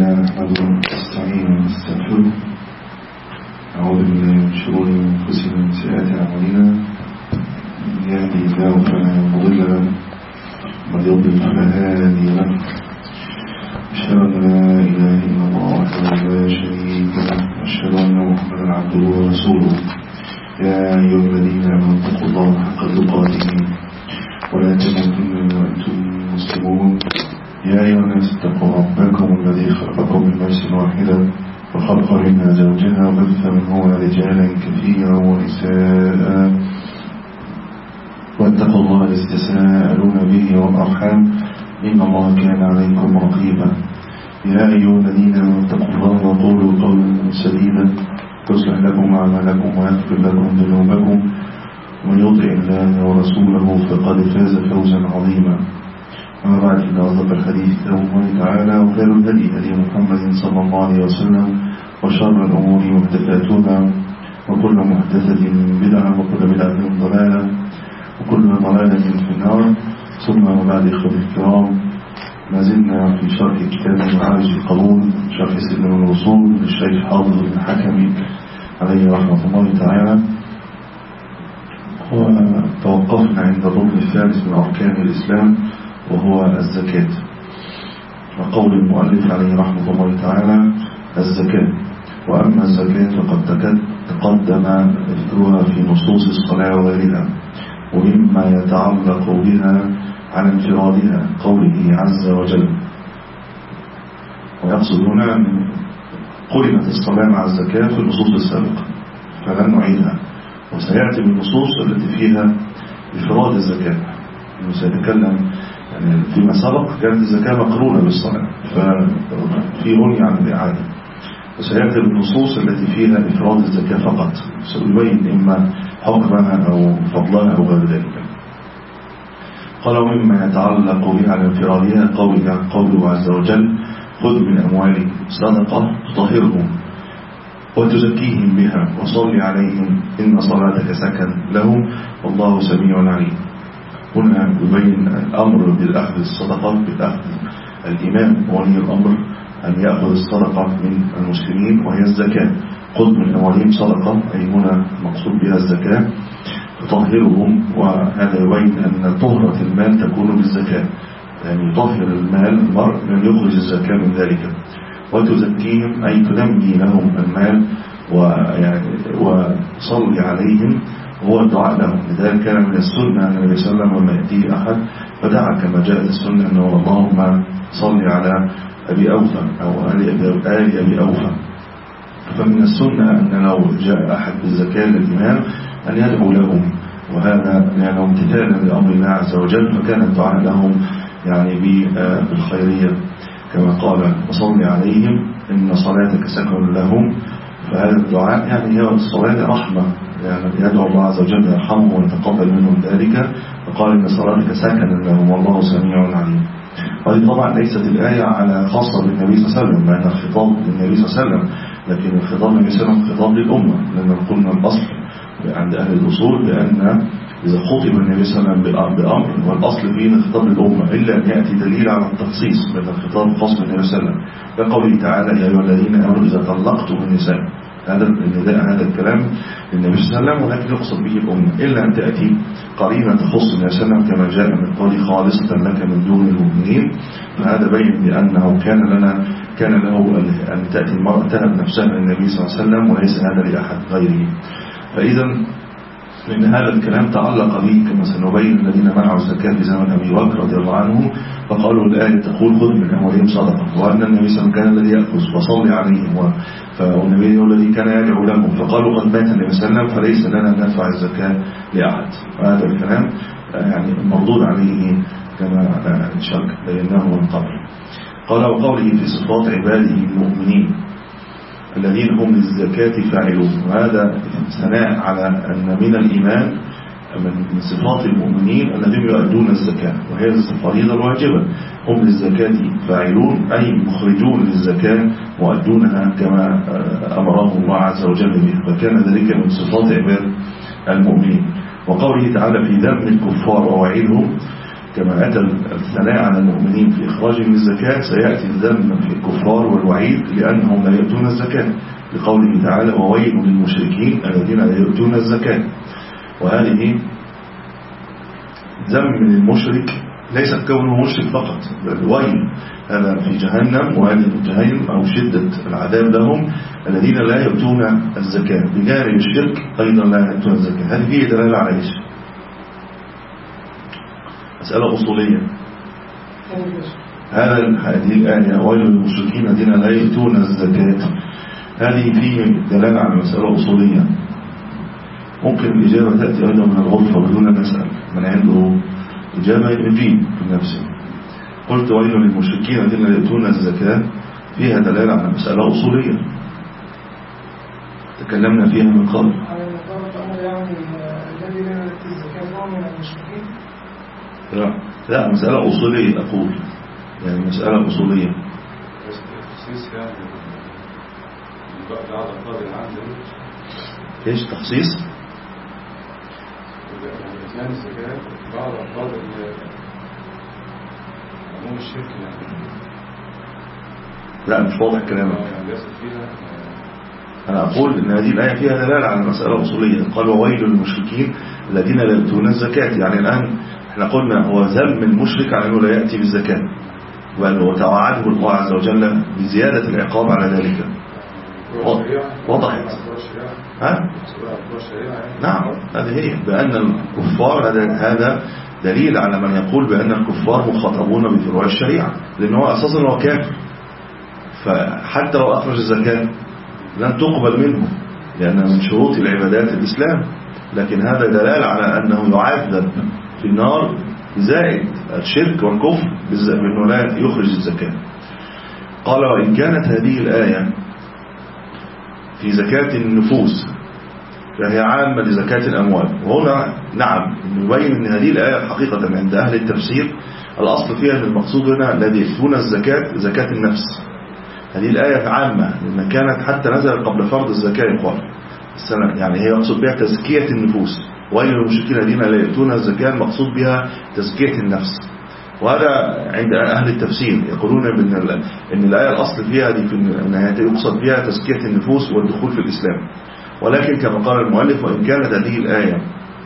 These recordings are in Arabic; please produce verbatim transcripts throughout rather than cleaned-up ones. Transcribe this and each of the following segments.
لله نحمده ونستعينه ونستغفره. أعوذ بالله من شرور أنفسنا ومن سيئات أعمالنا. من يهده الله فلا مضل له ومن يضلل فلا هادي له. أشهد أن لا إله إلا الله وحده لا شريك له وأشهد أن محمدا عبده ورسوله. يا أيها الذين آمنوا اتقوا الله حق تقاته ولا تموتن وأنتم مسلمون. يا أيها الناس اتقوا ربكم الذي خلقكم من نفس واحدة وخلق منها زوجها وبث منهما رجالا كثيرا ونساء واتقوا الله الذي تساءلون به والأرحام إن الله كان عليكم رقيبا. يا أيها الذين آمنوا اتقوا الله وقولوا قولا سديدا يصلح لكم أعمالكم ويغفر لكم ذنوبكم ومن يطع الله ورسوله فقد فاز فوزا عظيما. أما بعد فإن أصدق الحديث كتاب الله تعالى وخير الهدي هدي محمد صلى الله عليه وسلم وشر الأمور محدثاتها وكل محدثة بدعة وكل بدعة ضلالة وكل ضلالة في النار. ثم بعد إخوة الكرام، ما زلنا في شرح كتاب معارج القبول شرح سلم الوصول للشيخ حافظ بن حكم عليه رحمة الله تعالى، وتوقفنا عند الركن الثالث من أركان الإسلام وهو الزكاة. وقول المؤلف عليه رحمة الله تعالى الزكاة. وأما الزكاة فقد تقدم ذكرها في نصوص الصلاة وغيرها ومما يتعلق بها عن انفرادها قوله عز وجل. ويقصد هنا قرنت الصلاة مع الزكاة في النصوص السابقة فلن نعيدها، وسيأتي بالنصوص التي فيها إفراد الزكاة. سيتكلم يعني فيما سبق كانت الزكاة مقرونة بالصلاة ففي غني عن الإعادة، وسيأتي بالنصوص التي فيها إفراد الزكاة فقط سيبين إما حكمها أو فضلها أو غير ذلك. قال ومما يتعلق بها على انفرادها قوله قوله عز وجل خذ من أموالهم صدقة تطهرهم وتزكيهم بها وصل عليهم إن صلاتك سكن لهم والله سميع عليم. هنا يبين الأمر بالأخذ الصدقة بالأخذ الإمام ولي الأمر أن يأخذ الصدقة من المسلمين وهي الزكاة. خذ من أموالهم صدقة أي هنا مقصود بها الزكاة تطهرهم، وهذا يبين أن طهرة المال تكون بالزكاة، يعني يطهر المال المرء من يخرج الزكاة من ذلك. وتزكيهم أي تنمي لهم المال ويعني وصلي عليهم هو الدعاء لهم. لذلك كان من السنة أن النبي صلى الله عليه وسلم لما يأتيه أحد فدعا كما جاءت السنة أنه اللهم صل على أبي أوفى أو آل أبي أوفى. فمن السنة أن لو جاء أحد بالزكاة للإمام أن يدعو لهم، وهذا لأنه امتثالا لأمر الله عز وجل، فكان الدعاء لهم يعني بالخيرية كما قال وصل عليهم إن صلاتك سكن لهم. فهذا الدعاء يعني هي الصلاة رحمة، يعني يدعو الله عز وجل يرحمه ويتقبل منهم ذلك، فقال إن صلاتك سكن لهم والله سميع عليم. وهذه طبعا ليست الآية على خاصة بالنبي صلى الله عليه وسلم، لأن الخطاب للنبي صلى الله عليه وسلم، لكن الخطاب للنبي صلى الله عليه وسلم خطاب للأمة، لأن قلنا الأصل عند أهل الأصول بأن إذا خطب النبي صلى الله عليه وسلم بأمر والأصل فيه خطاب للأمة إلا أن يأتي دليل على التخصيص بأن الخطاب خاص بالنبي صلى الله عليه وسلم. كقوله تعالى يا أيها الذين آمنوا إذا طلقتم النساء، هذا النداء هذا الكلام للنبي صلى الله عليه وسلم، ولكن يقصد به الأمة إلا أن تأتي قرينة تخص النبي صلى الله عليه وسلم كما جاء من قول خالصة لك من دون المؤمنين. فهذا بين بأنه كان لنا كان له أن تأتي المرأة تهب نفسها للنبي صلى الله عليه وسلم وليس هذا لأحد غيره. فإذا من هذا الكلام تعلق به كما سنبين الذين منعوا الزكاة في زمن أبي بكر رضي الله عنه، فقالوا الآية تقول خذ من أموالهم صدقة، وأن النبي صلى الله عليه وسلم كان الذي يأخذ وصلي عليهم، فالنبي هو الذي كان يدعو لهم، فقالوا قد مات النبي صلى الله عليه وسلم فليس لنا أن ندفع الزكاة لأحد. وهذا الكلام يعني مردود عليه كما شرك بيناه من قبل. قال وقوله في صفات عباده المؤمنين الذين هم للزكاة فاعلون، وهذا ثناء على أن من الإيمان من صفات المؤمنين الذين يؤدون الزكاة، وهي الفريضة الواجبة. هم للزكاة فاعلون أي مخرجون للزكاة مؤدونها كما أمرهم الله عز وجل به، فكان ذلك من صفات عباد المؤمنين. وقوله تعالى في ذم الكفار ووعيدهم كما أتى الثناء على المؤمنين في إخراجهم الزكاة سيأتي الذم في الكفار والوعيد لأنهم لا يؤتون الزكاة لقوله تعالى وويل للمشركين الذين لا يؤتون الزكاة. وهذه ذم من المشرك ليست كونه مشرك فقط، بل ويل هذا في جهنم، وهذه جهنم أو شدة العذاب لهم الذين لا يؤتون الزكاة. بجانب الشرك أيضا لا يؤتون الزكاة. هذه فيه دلالة على إيش؟ مسألة أصولية. هذا هذه الآية ويل للمشركين الذين لا يؤتون الزكاة هذه فيه دلالة على مسألة أصولية. ممكن الإجابة تأتي أيضا من الغرفة بدون أن نسأل، من عنده إجابة يجيب في نفسه. قلت ويل للمشركين الذين لا يؤتون الزكاة فيها دلالة على مسألة أصولية تكلمنا فيها من قبل. لا لا مسألة أصولية أقول، يعني مسألة أصولية. ايش تخصيص؟ يعني الزكاة بعض أفراد عموم الشرك يعني. لا مش واضح كلامك. أنا أقول إن هذه الآية فيها دلالة على مسألة أصولية. قال وويل للمشركين الذين لا يؤتون الزكاة. يعني الآن احنا قلنا هو ذم المشرك على أنه لا يأتي بالزكاة، وأنه توعده الله عز وجل بزيادة العقاب على ذلك. وضحت ها؟ نعم هذه هي بأن الكفار هذا دليل على من يقول بأن الكفار مخاطبون بفروع الشريعة، لأنه هو أساسا هو كافر، فحتى لو أخرج الزكاة لن تقبل منه لأن من شروط العبادات الإسلام. لكن هذا دلالة على أنه يعذب في النار بزائد الشرك والكفر بأنه لا يخرج الزكاة. قال وإن كانت هذه الآية في زكاة النفوس فهي عامة لزكاة الأموال. وهنا نعم نبين أن هذه الآية حقيقة عند أهل التفسير الأصل فيها أن المقصود هنا الذي يؤتون الزكاة زكاة النفس. هذه الآية عامة لأن كانت حتى نزل قبل فرض الزكاة يقال السنة، يعني هي مقصود بها تزكية النفوس. ويل للمشركين الذين لا يؤتون الزكاة المقصود بها تزكية النفس. وهذا عند أهل التفسير يقولون بأن إن الآية الأصل فيها دي في النهاية يقصد بها تزكية النفوس والدخول في الإسلام. ولكن كما قال المؤلف وإن كانت هذه الآية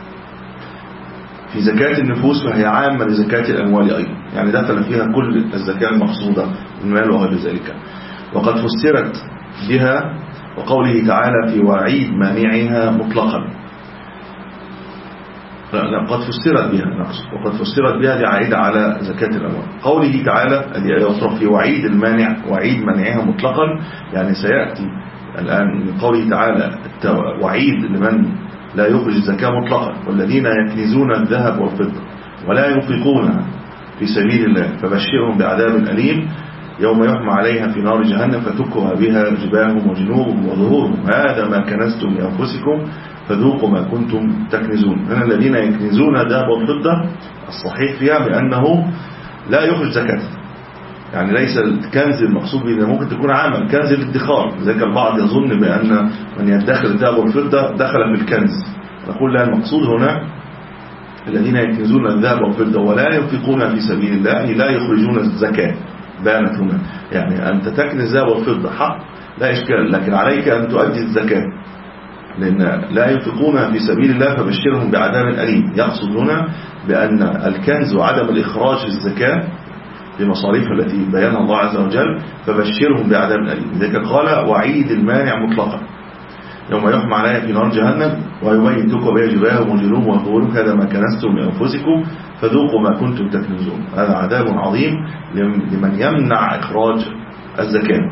في زكاة النفوس فهي عامة لزكاة الأموال أيضا، يعني دخل فيها كل الزكاة المقصودة المال وغير ذلك. وقد فسرت بها وقوله تعالى في وعيد مانعها مطلقا. قد فسرت بها نقص وقد فسرت بها دي عائدة على زكاة الأموال. قوله تعالى الذي يصرف في وعيد المانع وعيد منعها مطلقا، يعني سيأتي الآن من قوله تعالى وعيد لمن لا يخرج الزكاة مطلقا والذين يكنزون الذهب والفضة ولا ينفقونها في سبيل الله فبشرهم بعذاب أليم يوم يحمى عليها في نار جهنم فتكوى بها جباههم وجنوبهم وظهورهم هذا ما كنزتم لأنفسكم فذوقوا ما كنتم تكنزون. هنا الذين يكنزون الذهب والفضة الصحيح فيها بأنه لا يخرج زكاة، يعني ليس الكنز المقصود به، ممكن تكون عامل كنز الادخار، لذلك البعض يظن بأن من يدخر الذهب والفضة دخل في الكنز. نقول لا، المقصود هنا الذين يكنزون الذهب والفضة ولا ينفقون في سبيل الله لا يخرجون الزكاة. بانت هنا يعني أنت تكنز الذهب والفضة حق لا إشكال، لكن عليك أن تؤدي الزكاة لأن لا ينفقون في سبيل الله فبشرهم بعذاب أليم. يقصد هنا بأن الكنز وعدم الإخراج الزكاة بمصاريف التي بيانها الله عز وجل فبشرهم بعذاب أليم. لذلك قال وعيد المانع مطلقا يوم يحمى عليها في نار جهنم ويبين تكوى بها جباههم وجنوبهم وظهورهم هذا ما كنزتم لأنفسكم فذوقوا ما كنتم تكنزون. هذا عذاب عظيم لمن يمنع إخراج الزكاة.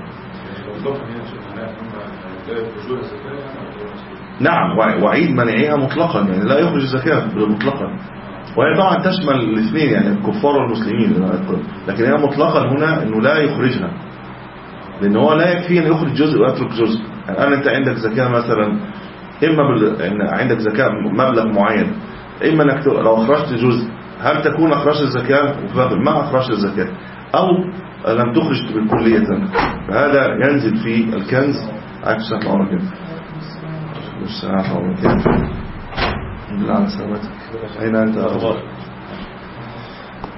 نعم وعيد منعها مطلقا يعني لا يخرج الزكاة مطلقا، وهي طبعا تشمل الاثنين يعني الكفار والمسلمين، لكن هي مطلقا هنا انه لا يخرجها لان هو لا يكفي ان يخرج جزء ويترك جزء. يعني الان انت عندك زكاة مثلا، اما بال... إن عندك زكاة مبلغ معين، اما انك لو اخرجت جزء هل تكون اخرجت الزكاة ما اخرجت الزكاة او لم تخرج بالكلية، فهذا ينزل في الكنز. عكس الامر كده الساعة ومكان بالله على سلامتك. أين أنت أخبار؟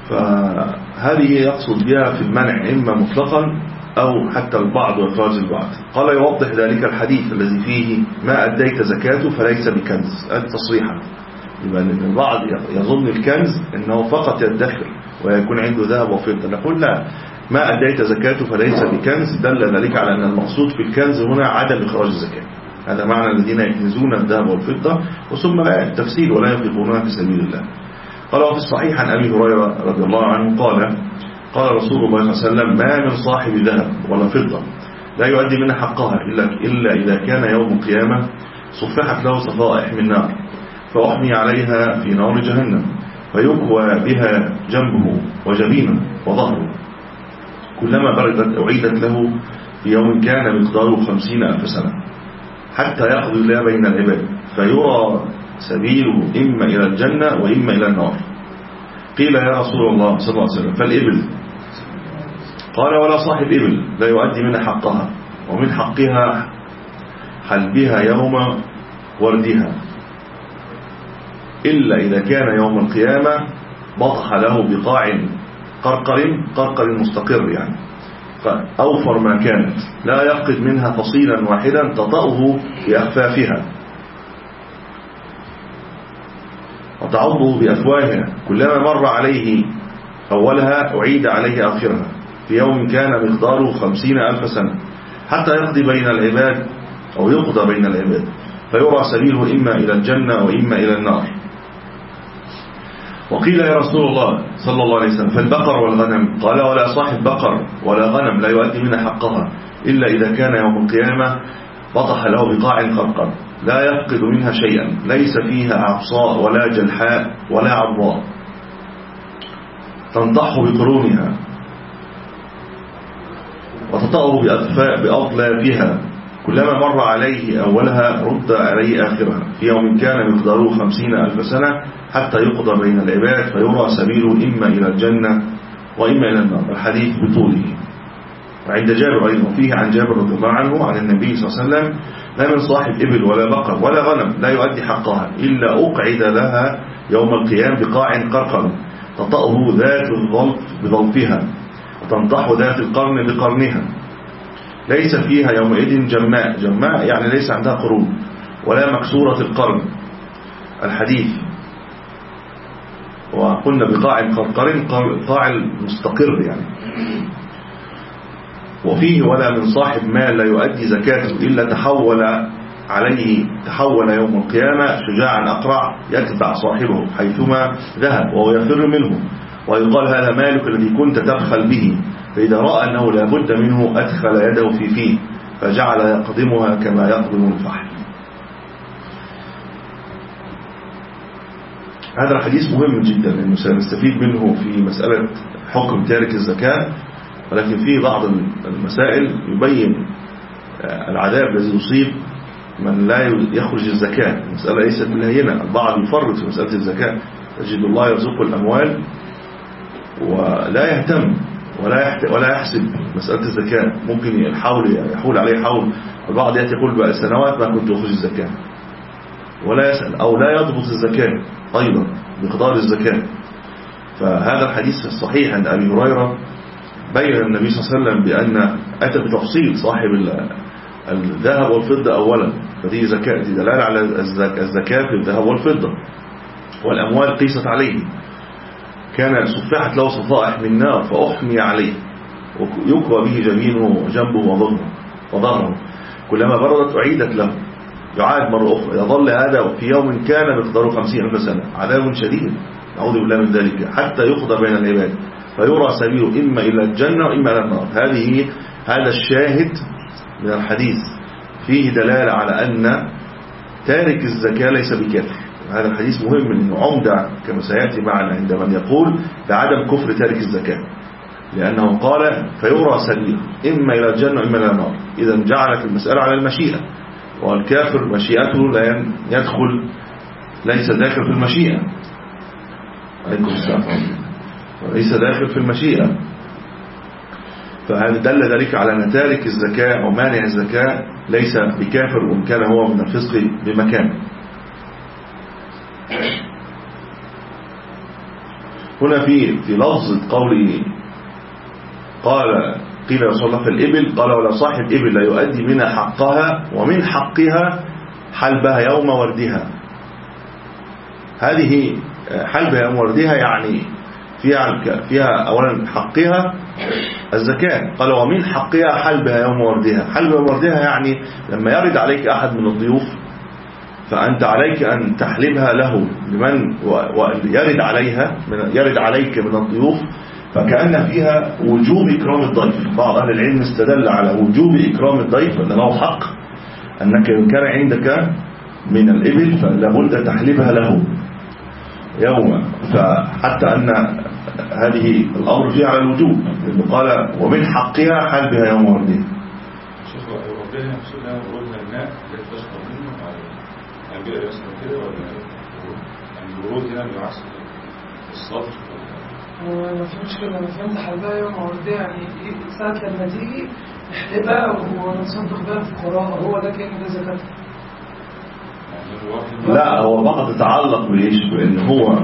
فهذه يقصد بها في المنع إما مطلقا أو حتى البعض وإخراج البعض. قال يوضح ذلك الحديث الذي فيه ما أديت زكاته فليس بكنز، هذا تصريحا. يبقى البعض يظن الكنز أنه فقط يدخر ويكون عنده ذهب وفضة، نقول لا، ما أديت زكاته فليس بكنز دل ذلك على أن المقصود في الكنز هنا عدم إخراج الزكاة. هذا معنى الذين يكنزون الذهب والفضة وثم لا التفسير ولا ينفقونها في سبيل الله. قال وفي الصحيح عن أبي هريرة رضي الله عنه قال قال رسول الله صلى الله عليه وسلم ما من صاحب ذهب ولا فضة لا يؤدي منها حقها إلا, إلا إذا كان يوم القيامة صفحت له صفائح من نار فأحمي عليها في نار جهنم فيكوى بها جنبه وجبينه وظهره كلما بردت أعيدت له في يوم كان مقداره خمسين ألف سنة حتى يقضي الله بين العباد فيرى سبيله إما إلى الجنة وإما إلى النار. قيل يا رسول الله صلى الله عليه وسلم فالإبل؟ قال ولا صاحب إبل لا يؤدي منها حقها ومن حقها حلبها يوم وردها إلا إذا كان يوم القيامة بطح له بقاع قرقر قرقر مستقر يعني فأوفر ما كانت لا يفقد منها فصيلا واحدا تطأه بأخفافها وتعضه بأفواهها كلما مر عليه أولها أعيد عليه آخرها في يوم كان مقداره خمسين ألف سنة حتى يقضي بين العباد أو يقضى بين العباد فيرى سبيله إما إلى الجنة وإما إلى النار. وقيل يا رسول الله صلى الله عليه وسلم فالبقر والغنم؟ قال ولا صاحب بقر ولا غنم لا يؤدي منها حقها إلا إذا كان يوم القيامة بطح له بقاع قرقر لا يفقد منها شيئا ليس فيها عصاء ولا جلحاء ولا عضاء تنضح بقرونها وتطأه بأضلافها كلما مر عليه أولها رد عليه آخرها في يوم كان مقداره خمسين ألف سنة حتى يقضى بين العباد فيرى سبيله إما إلى الجنة وإما إلى النار. الحديث بطوله. وعند جابر أيضا فيه عن جابر رضي الله عنه عن النبي صلى الله عليه وسلم لا من صاحب إبل ولا بقر ولا غنم لا يؤدي حقها إلا أقعد لها يوم القيام بقاع قرقر تطأه ذات الظلف بظلفها وتنطح ذات القرن بقرنها ليس فيها يومئذ جماء جماء يعني ليس عندها قرون ولا مكسورة القرن. الحديث وقلنا بقاع قرقر قاع المستقر يعني. وفيه ولا من صاحب مال لا يؤدي زكاته إلا تحول عليه تحول يوم القيامة شجاعا أقرع يتبع صاحبه حيثما ذهب وهو يفر منه ويقال هذا مالك الذي كنت تبخل به فإذا رأى أنه لا بد منه أدخل يده في فيه فجعل يقدمها كما يقدم الفحل. هذا الحديث مهم جدا لأنه سنستفيد منه في مسألة حكم تارك الزكاة ولكن فيه بعض المسائل يبين العذاب الذي يصيب من لا يخرج الزكاة. المسألة ليست بالهينة، البعض يفرط في مسألة الزكاة تجد الله يرزق الأموال ولا يهتم ولا ولا يحسب مسألة الزكاة ممكن يحاول يحول عليه حول البعض يأتي يقول بقى سنوات ما كنت أخرج الزكاة ولا يسأل أو لا يضبط الزكاة أيضا مقدار الزكاة. فهذا الحديث الصحيح عند أبي هريرة بين النبي صلى الله عليه وسلم بأن أتى بتفصيل صاحب الذهب والفضة أولا فدي زكاة دي دلالة على الزكاة في الذهب والفضة والأموال قيست عليه كان صفحت له صفائح من نار فأحمي عليه ويكوى به جبينه وجنبه وظهره وظهره كلما بردت أعيدت له يعاد مرة أخرى يظل هذا في يوم كان مقداره خمسين ألف سنة عذاب شديد نعوذ بالله من ذلك حتى يقضى بين العباد فيرى سبيله إما إلى الجنة وإما إلى النار. هذه هذا الشاهد من الحديث فيه دلالة على أن تارك الزكاة ليس بكافر. هذا الحديث مهم إنه عمدة كما سيأتي معنا عند من يقول بعدم كفر تارك الزكاة لأنه قال فيرى سبيله إما إلى الجنة وإما إلى النار. إذا جعلت المسألة على المشيئة والكافر مشيئته لا يدخل ليس داخل في المشيئة عليكم السلام وليس داخل في المشيئة. فهذا دل ذلك على أن تارك الزكاة أو مانع الزكاة ليس بكافر وإن كان هو من الفسق بمكان. هنا في في لفظ قوله قال قيل يا رسول الله في الإبل قال ولا صاحب إبل لا يؤدي منها حقها ومن حقها حلبها يوم وردها. هذه حلبها يوم وردها يعني فيها فيها أولا حقها الزكاة. قال ومن حقها حلبها يوم وردها. حلب يوم وردها يعني لما يرد عليك أحد من الضيوف فأنت عليك أن تحلبها له لمن يرد عليها يرد عليك من الضيوف، فكأن فيها وجوب إكرام الضيف. بعض أهل العلم استدل على وجوب إكرام الضيف أن له حق، أنك إن كان عندك من الإبل فلابد تحلبها له يوما، فحتى أن هذه الأمر فيها على الوجوب، لأنه قال ومن حقها حلبها يوم وردها. شيخ ربنا يحسن لها ورودها الماء التي تشرب منه يعني بيئة يسمى كده ولا يعني الورود هنا بيعصر الصفر؟ ما في مشكلة. أنا فهمت حلبها يوم وردها يعني ساعة لما تيجي نحلبها ونتصدق بها في القراءة، هو ده كأنه ده زكاة. لا هو فقط يتعلق بإيش؟ بأن هو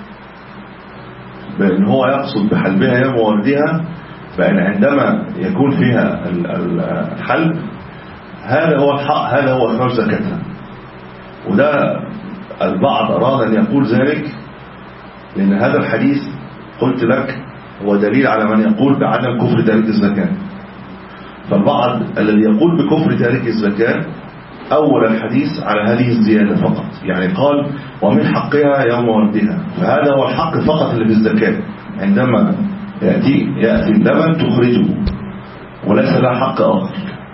بأن هو يقصد بحلبها يوم وردها، بأن عندما يكون فيها الحلب هذا هو الحق، هذا هو إخراج زكاتها. وده البعض أراد أن يقول ذلك لأن هذا الحديث قلت لك هو دليل على من يقول بعدم كفر تارك الزكاة. فالبعض الذي يقول بكفر تارك الزكاة أول الحديث على هذه الزيادة فقط، يعني قال ومن حقها يوم وردها، فهذا هو الحق فقط اللي في الزكاة. عندما يأتي يأتي اللبن تخرجه وليس له حق آخر.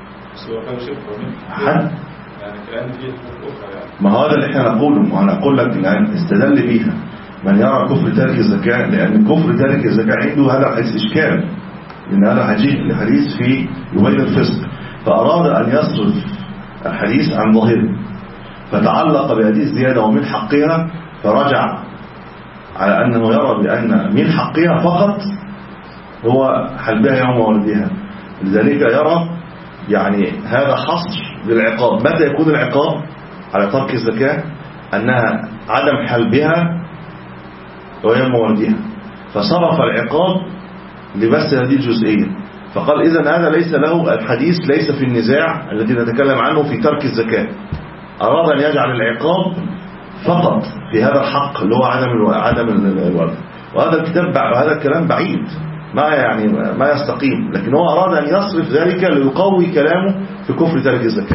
حد ما هذا اللي احنا نقوله، وأنا أقول لك الآن استدل بيها من يرى كفر تارك الزكاة، لأن كفر تارك الزكاة عنده هذا الحديث إشكال، لأن هذا الحديث في يبين الفسق، فأراد أن يصرف الحديث عن ظاهره فتعلق بهذه الزيادة ومن حقها، فرجع على أنه يرى بأن من حقها فقط هو حلبها يوم وردها. لذلك يرى يعني هذا حصر للعقاب. متى يكون العقاب على ترك الزكاة؟ أنها عدم حلبها ويوم وردها، فصرف العقاب لبس هذه الجزئية. فقال إذن هذا ليس له الحديث ليس في النزاع الذي نتكلم عنه في ترك الزكاة، أراد أن يجعل العقاب فقط في هذا الحق اللي هو عدم عدم الورد. وهذا الكتاب وهذا الكلام بعيد ما يعني ما يستقيم، لكن هو أراد أن يصرف ذلك ليقوي كلامه في كفر ترك الزكاة.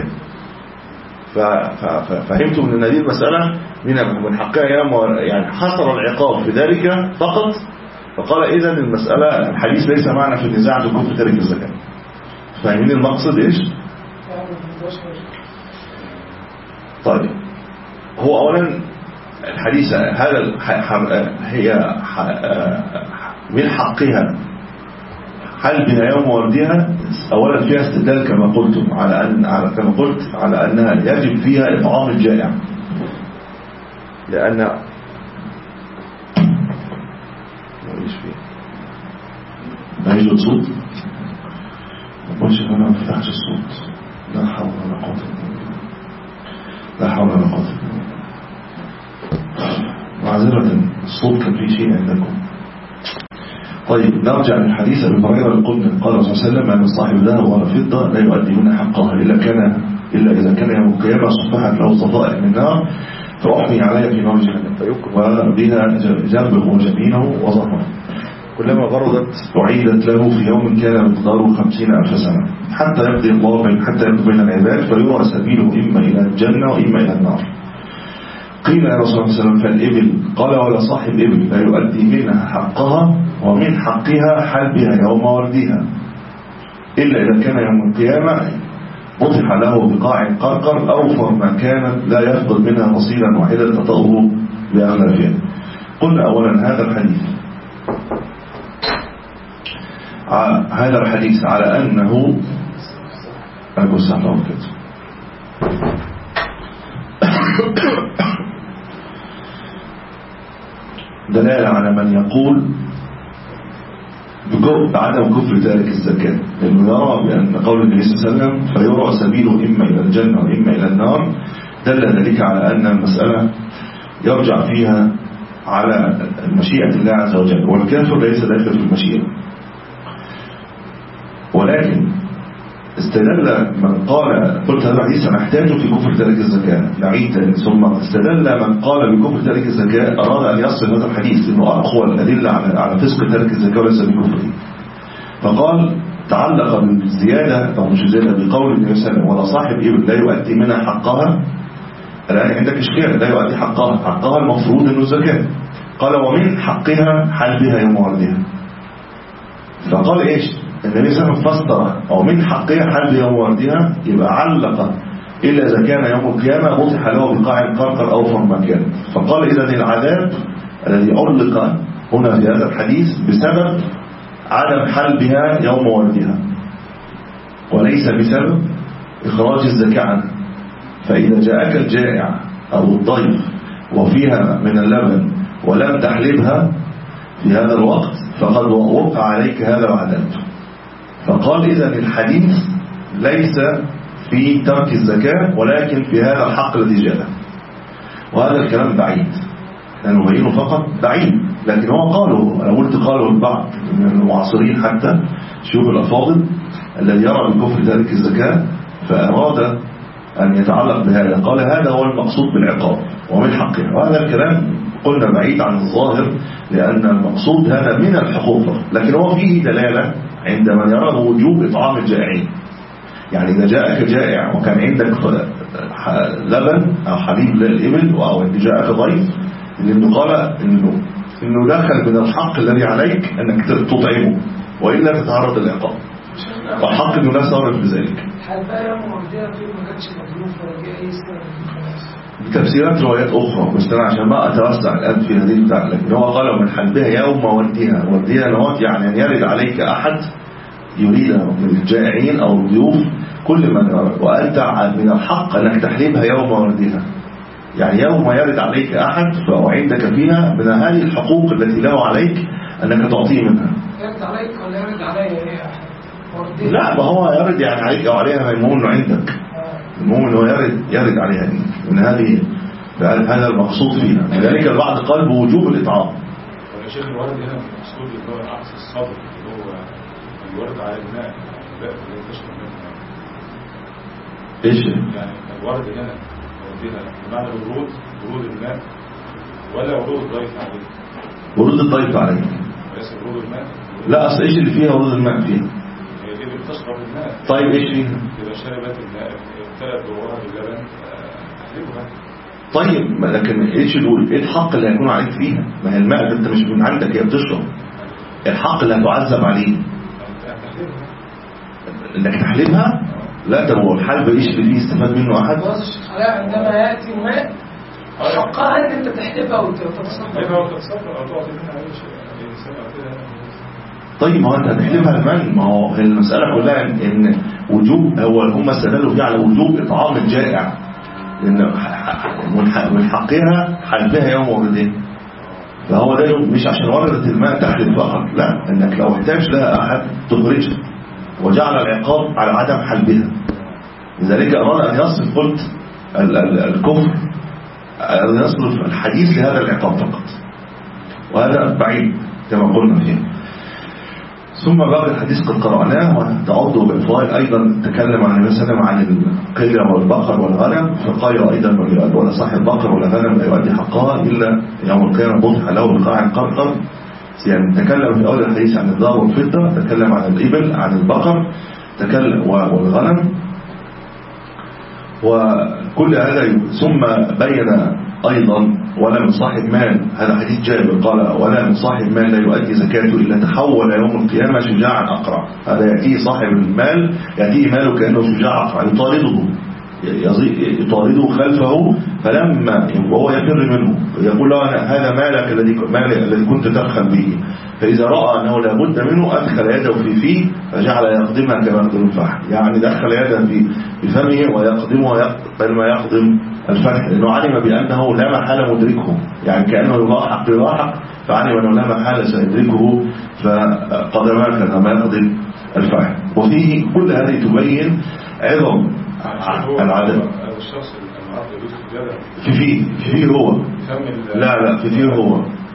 ففهمتم من هذه المسألة من حقها يعني حصر العقاب في ذلك فقط، فقال إذن المسألة الحديث ليس معنا في النزاع في كفر ترك الزكاة. فاهمين المقصد إيش؟ طيب هو أولا الحديث هذا هي من حقها حلبها يوم وردها. أولا فيها استدلال كما قلتم على أن على كما قلت على أنها يجب فيها إطعام الجائع، لأن ايش فيه ما يوجد صوت. ما قلتش ان انا ما فتحتش الصوت. لا حول ولا قوه الا بالله، لا حول ولا قوه الا بالله. معذرة الصوت كان فيه شيء عندكم. طيب نرجع للحديث ابي هريره اللي قلنا قال صلى الله عليه وسلم ان صاحب ذهب ولا فضه لا يؤدي منها حقها الا كان الا اذا كان يوم القيامه صفحت له صفائح من نار فأحمي علي في نار جهنم فيكوى بها جنبه وجبينه وظهره كلما بردت أعيدت له في يوم كان مقداره خمسين ألف سنة حتى يقضي الله بين حتى يقضي بين العباد فيرى سبيله إما إلى الجنة وإما إلى النار. قيل يا رسول الله صلى الله عليه وسلم فالإبل قال ولا صاحب إبل لا يؤدي منها حقها ومن حقها حلبها يوم وردها إلا إذا كان يوم القيامة وضح له بقاع قرقر أوفر ما كانت لا يفقد منها فصيلا واحدا تطأه بأغلافها. قلنا أولا هذا الحديث هذا الحديث على أنه أقول سهلا كده دلالة على من يقول بعدم كفر تارك الزكاة، لأنه يرى بأن قول النبي صلى الله عليه وسلم فيرى سبيله إما إلى الجنة وإما إلى النار، دل ذلك على أن المسألة يرجع فيها على مشيئة الله عز وجل، والكافر ليس داخل في المشيئة. ولكن استدل من قال، قلت هذا الحديث نحتاج في كفر تارك الزكاة، نعيد تاني. ثم استدل من قال بكفر تارك الزكاة أراد أن يصل هذا الحديث إنه أقوى الأدلة على على فسق تارك الزكاة وليس بكفره، فقال تعلق بالزيادة أو مش زيادة بقول النبي صلى الله عليه وسلم ولا صاحب إبل لا يؤدي منها حقها. الآن عندك إشكال، لا يؤدي حقها، حقها المفروض إنه الزكاة. قال ومن حقها حلبها يوم ولدها. فقال إيش؟ النبي صلى الله عليه وسلم فسر أو من حقها حلبها يوم ولدها، يبقى علق إلا إذا كان يوم القيامة بطح له بقاع قرقر أو فرمكان. فقال إذا العذاب الذي علق هنا في هذا الحديث بسبب عدم حلبها يوم ولدها وليس بسبب إخراج الزكاة عنها. فإذا جاءك الجائع أو الضيف وفيها من اللبن ولم تحلبها في هذا الوقت فقد وقع عليك هذا العذاب. فقال إذا الحديث ليس في ترك الزكاة ولكن في هذا الحق الذي جاء. وهذا الكلام بعيد، لأنه بينه فقط بعيد، لكن هو قاله، أنا قلت قاله البعض من المعاصرين حتى شيوخ الأفاضل الذي يرى بكفر تارك الزكاة فأراد أن يتعلق بهذا، قال هذا هو المقصود بالعقاب ومن حقه. وهذا الكلام قلنا بعيد عن الظاهر، لأن المقصود هذا من الحقوق، لكن هو فيه دلالة عند من يرى وجوب إطعام الجائعين. يعني إذا جاءك جائع وكان عندك لبن أو حليب للإبل أو إن جاءك ضيف، لأنه قال إنه إنه دخل من الحق الذي عليك أنك تطعمه وإلا تتعرض للعقاب، وحق إنه لا صارف بذلك. حلبها يوم ولدها في ما كانش مظروف ولا جاء أي سنة بتفسيرات روايات أخرى، بس أنا عشان ما أتوسع الآن في هذه البتاع، لكن هو قال من حلبها يوم ولدها. ولدها نوات يعني أن يرد عليك أحد يريد من الجائعين أو الضيوف كل من يرد، وأنت من الحق أنك تحلبها يوم ولدها، يعني يوم يرد عليك أحد فعندك فيها من هذه الحقوق التي له عليك أنك تعطيه منها. يرد عليك ولا يرد علي يا أحد؟ لا، ما هو يرد يعني عليك أو عليها، المهم إنه عندك، المهم إنه يرد يرد عليها من هذه، هذا المقصود فيها. لذلك البعض قال بوجوب الإطعام. يا شيخ الورد هنا المقصود اللي هو عكس الصبر، اللي هو الورد على الماء، لا اللي تشرب منه. ايش يعني الورد هنا وردنا بمعنى الورود، ورود الماء ولا ورود الضيف عليه؟ ورود الضيف عليه ليس ورود الماء. لا، اصل ايش اللي فيها ورود الماء فيها؟ هي دي بتشرب الماء. طيب ايش فيها؟ اذا شربت الماء ابتلت ظهورها باللبن احلبها. طيب لكن ايش يقول ايه الحق اللي هيكون عليك فيها؟ ما هي الماء ده انت مش من عندك، هي بتشرب. الحق اللي هتعذب عليه انك تحلبها. لا، ده هو الحلب ايش اللي فيه استفاد منه احد؟ بص عندما ياتي الماء حقها ان انت تحلبها وتتصدق تحلبها وتتصدق او تعطي منها اي شيء انسان او كده. طيب ما هو انت هتحلبها لمن؟ ما هو المساله كلها ان وجوب، هو هم استدلوا فيه على وجوب اطعام الجائع، لأن من حقها حلبها يوم ولدها. فهو ده مش عشان وردت الماء تحلب فقط، لا، انك لو احتاج لها احد تخرجها، وجعل العقاب على عدم حلبها. لذلك اراد ان يصرف قلت الكفر، ان يصرف الحديث لهذا العقاب فقط، وهذا بعيد كما قلنا فيه. ثم باقي الحديث قد قرأناه وتعضوا بالفوائد. أيضا تكلم عن النبي صلى الله عليه وسلم عن القلة والبقر والغنم، فقال أيضا ولا صاحب بقر ولا غنم لا يؤدي حقها إلا يوم القيامة بطح له بقاع قرقر. يعني تكلم في أول الحديث عن الذهب والفضة، تكلم عن الإبل، عن البقر، تكلم والغنم وكل هذا. ثم بين أيضا ولا من صاحب مال، هذا حديث جابر قال ولا من صاحب مال لا يؤدي زكاته إلا تحول يوم القيامة شجاعا أقرع. هذا يأتيه صاحب المال، يأتيه ماله كأنه شجاع أقرع، يطارده يطارده خلفه، فلما وهو يفر منه يقول له هذا مالك الذي مال الذي كنت تبخل به، فإذا رأى أنه لابد منه أدخل يده في فيه فجعل يقدمها كما يقدم الفحم، يعني دخل يده في فمه ويقدمه بل ما يقدم الفتح، لأنه علم بأنه لا محالة مدركه، يعني كأنه يلاحق يلاحق فعلم أنه لا محالة سيدركه فقدماه كما يقدم الفتح. وفيه كل هذه تبين عظم العدد. الشخص المعرض يدوس في فيه في فيه هو لا لا في فيه هو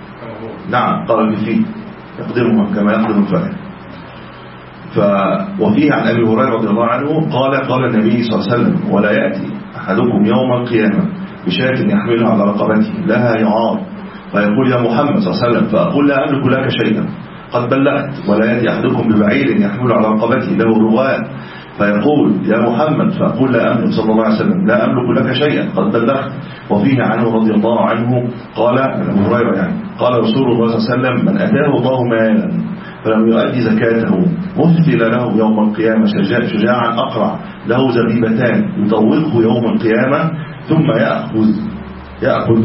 نعم قال في فيه يقدمها كما يقدم الفائل. ف وفيه عن أبي هريرة رضي الله عنه قال قال النبي صلى الله عليه وسلم ولا يأتي أحدكم يوم القيامة بشاة يحملها على رقبته لها يعار فيقول يا محمد صلى الله عليه وسلم فأقول لا أملك لك شيئا قد بلغت. ولا يأتي أحدكم ببعير يحمل على رقبته له رغاء فيقول يا محمد فأقول لا أملك صلى الله عليه وسلم لا أملك لك شيئا قد بلغت. وفيه عنه رضي الله عنه قال أبو هريرة يعني قال رسول الله صلى الله عليه وسلم من أتاه الله مالا فلم يؤدي زكاته مثل له يوم القيامة شجاعا أقرع له زبيبتان يطوقه يوم القيامة ثم يأخذ يأخذ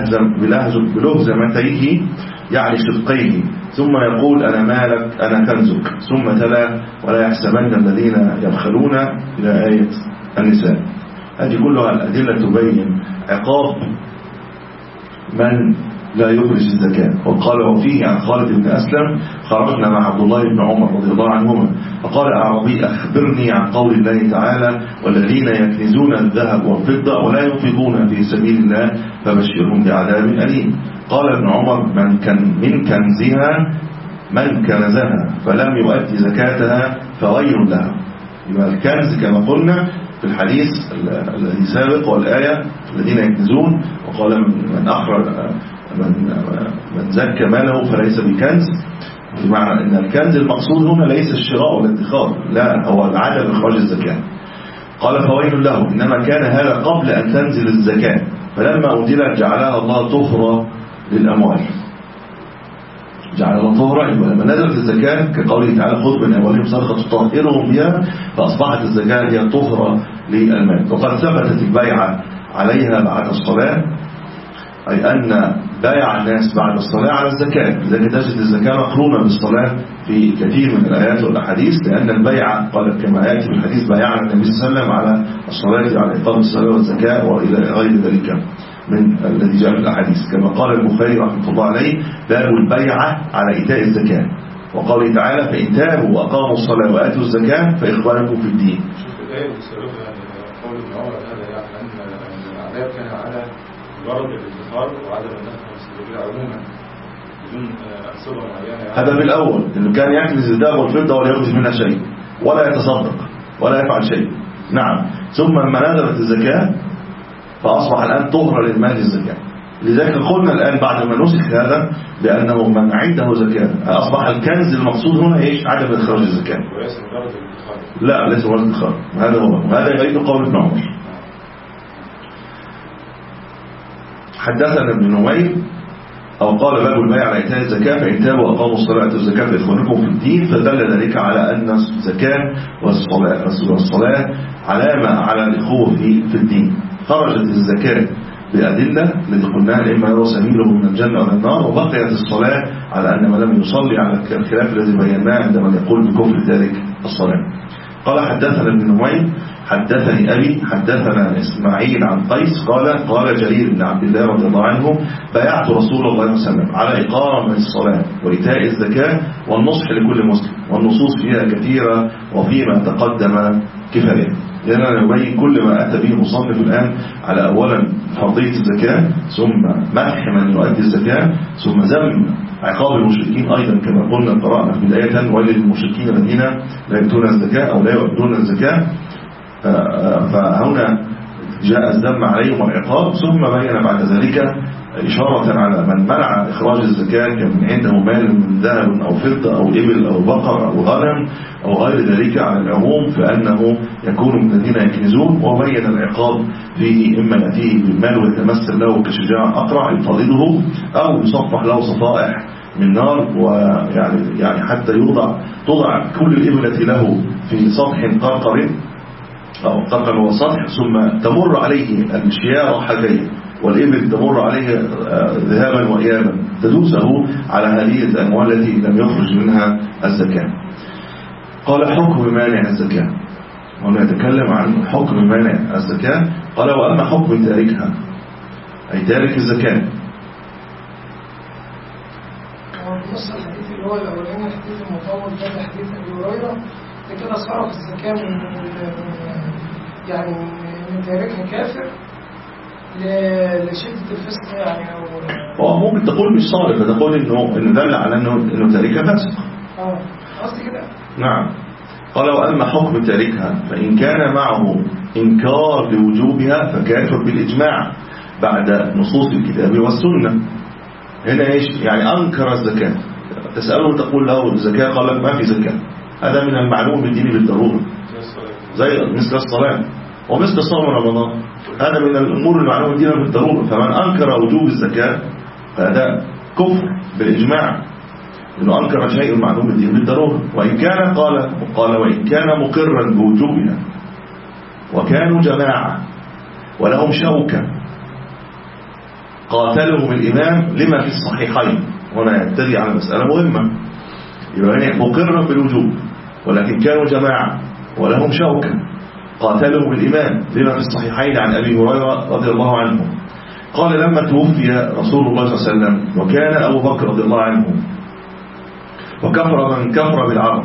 بلهزمتيه يعني شقيه ثم يقول أنا مالك أنا كنزك ثم تلا ولا يحسبن الذين يبخلون إلى آية النساء. هذه كلها الأدلة تبين عقاب من لا يخرج الزكاة. وقال وفيه عن خالد بن أسلم خرجنا مع عبد الله بن عمر رضي الله عنهما فقال أعرابي أخبرني عن قول الله تعالى والذين يكنزون الذهب والفضة ولا ينفقون في سبيل الله فبشرهم بعذاب أليم. قال ابن عمر من كان من كنزها من كنزها فلم يؤدي زكاتها فغير لها. يبقى الكنز كما قلنا في الحديث الذي سابق والآية الذين يكنزون وقال من أخرج من من زكى ماله فليس بكنز بمعنى أن الكنز المقصود هنا ليس الشراء والادخار لا هو عدم إخراج الزكاة. قال فويل له إنما كان هذا قبل أن تنزل الزكاة فلما أنزلت جعلها الله طهرا للأموال جعل الله طهرا. ولما نزلت الزكاة كقوله تعالى خذ من أموالهم صدقة تطهرهم بها فأصبحت الزكاة هي طهرا للمال. وقد ثبتت البيعة عليها بعد الصلاة أي أن بايع الناس بعد الصلاة على الزكاة لذلك تجد الزكاة مقرونة بالصلاة في كثير من الآيات والأحاديث لأن البيعة قال كما يأتي في الحديث بايعنا النبي صلى الله عليه وسلم على الصلاة على إقامة الصلاة والزكاة وإلى غير ذلك من الذي جاء في الأحاديث كما قال البخاري رحمه الله عليه باب البيعة على إيتاء الزكاة وقال تعالى فإن تابوا وأقاموا الصلاة وآتوا الزكاة فإخوانكم في الدين. قول ابن عمر هذا يعني أن العذاب كان على غرض الادخار وعدم النفع والسلوكية عموما بدون أنصبة معينة. هذا بالأول إنه كان يكنز الذهب والفضة ولا يخرج منها شيء ولا يتصدق ولا يفعل شيء. نعم ثم لما نزلت الزكاة فأصبح الآن طهر للمال الزكاة. لذلك قلنا الآن بعد ما نسخ هذا بأنه من عنده زكاة أصبح الكنز المقصود هنا إيش عدم إخراج الزكاة وليس مجرد الادخار. لا ليس مجرد الادخار وهذا هو وهذا يبين قول ابن عمر. حدثنا ابن نمير أو قال باب البيع على إيتاء الزكاة فإن تابوا وأقاموا الصلاة الزكاة فإخوانكم في الدين فدل ذلك على أن الزكاة والصلاة والصلاة علامة على الإخوة في الدين. خرجت الزكاة بأدلة التي قلناها إما يرى سبيله من الجنة أو النار وبقيت الصلاة على أن من لم يصلي على الخلاف الذي بيناه عندما يقول بكفر ذلك الصلاة. قال حدثنا ابن نمير حدثني أبي حدثنا إسماعيل عن قيس قال قال جرير بن عبد الله رضي الله عنه بايعت رسول الله صلى الله عليه وسلم على إقامة الصلاة وإيتاء الزكاة والنصح لكل مسلم والنصوص فيها كثيرة وفيما تقدم كفاية. لأننا نبين كل ما أتى به المصنف الآن على أولا فرضية الزكاة ثم مدح من يؤدي الزكاة ثم ذم عقاب المشركين أيضا كما قلنا قرأنا في بداية ويل للمشركين الذين لا يؤتون الزكاة أو لا يؤدون الزكاة. فهنا جاء الذم عليهم والعقاب ثم بين بعد ذلك إشارة على من منع إخراج الزكاة كمن عنده مال من ذهب أو فضة أو إبل أو بقر أو غنم أو غير ذلك على العموم فأنه يكون من الذين يكنزون. وبين العقاب فيه إما يأتيه بالمال ويتمثل له كشجاع أقرع يفضله أو يصفح له صفائح من نار ويعني يعني حتى يوضع توضع كل الإبلة له في سطح قرقر أو قرقر وسطح ثم تمر عليه الشياه حكيه والإبل تمر عليه ذهابا وإيابا تدوسه على هذه الأموال التي لم يخرج منها الزكاة. قال حكم مانع الزكاة هنا يتكلم عن حكم مانع الزكاة. قال وأما حكم تاركها أي تارك الزكاة. نص الحديث اللي هو الأولاني الحديث المطول ده حديث أبي هريرة كده صرف الزكاة من يعني من تاركها كافر لشدة الفسق يعني أو هو ممكن تقول مش صالح، فتقول إنه إنه دل على إنه إنه تاركها فاسق. اه قصدي كده. نعم. قال وأما حكم تاركها فإن كان معه إنكار لوجوبها فكافر بالإجماع بعد نصوص الكتاب والسنة. هنا إيش يعني؟ أنكر الزكاة، تسأله تقول له الزكاة، قال لك ما في زكاة. هذا من المعلوم بالدين بالضرورة، زي مثل الصلاة ومثل صوم رمضان، هذا من الأمور المعلومة بالدين بالضرورة. فمن أنكر وجوب الزكاة فهذا كفر بالإجماع، إنه أنكر شيء معلوم بالدين بالضرورة. وإن كان قال قال وإن كان مقرا بوجوبها وكانوا جماعة ولهم شوكة قاتلهم الإمام لما في الصحيحين. هنا يبتدي على مسألة مهمة، يبقى مقرا بالوجوب ولكن كانوا جماعة ولهم شوكة قاتلهم الإمام لما في الصحيحين عن أبي هريرة رضي الله عنه قال لما توفي رسول الله صلى الله عليه وسلم وكان أبو بكر رضي الله عنه وكفر من كفر بالعرب،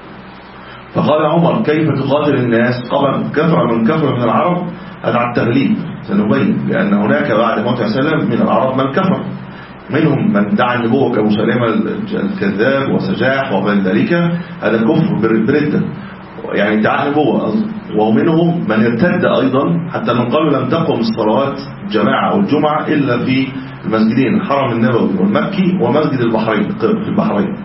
فقال عمر كيف تقاتل الناس؟ قال كفر من كفر من العرب. هذا على التغليب سنبين، لأن هناك بعد موت عليه السلام من العرب من كفر، منهم من دعا النبوة كمسلمة الكذاب وسجاح وغير ذلك، هذا كفر بردة يعني دعا النبوة، ومنهم من ارتد أيضا حتى من قالوا لم تقم الصلوات جماعة أو الجمعة إلا في المسجدين الحرم النبوي والمكي ومسجد البحرين في البحرين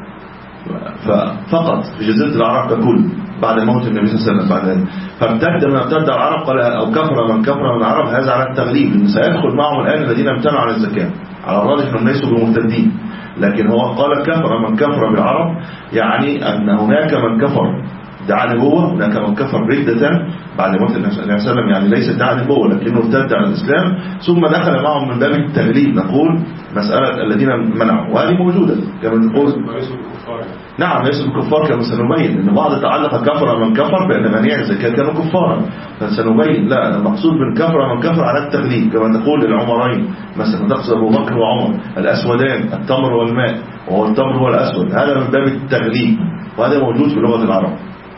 فقط في جزيرة العرب ككل بعد موت النبي صلى الله عليه وسلم. بعد ذلك فارتد من ارتد العرب قال أو كفر من كفر من العرب، هذا على التغليب، إن سيدخل معهم الآن الذين امتنعوا عن الزكاة، على الراجح أنهم ليسوا بمرتدين، لكن هو قال كفر من كفر بالعرب، يعني أن هناك من كفر دعا نبوة، هناك من كفر ردة بعد موت النبي صلى الله عليه وسلم، يعني ليس دعا نبوة لكنه ارتد عن الإسلام ثم دخل معهم من باب التغليب، نقول مسألة الذين منعوا، وهذه موجودة كما نقول. نعم ليسوا الكفار كما سنبين، ان بعض تعلق كفر من كفر بأن منيع الزكاة كانوا كفارا، فسنبين لا، المقصود من كفر من كفر على التغليب، كما تقول العمرين مثلا تقصد أبو بكر وعمر الأسودان التمر والماء، وهو التمر هو الأسود، هذا من باب التغليب وهذا موجود في لغة العرب.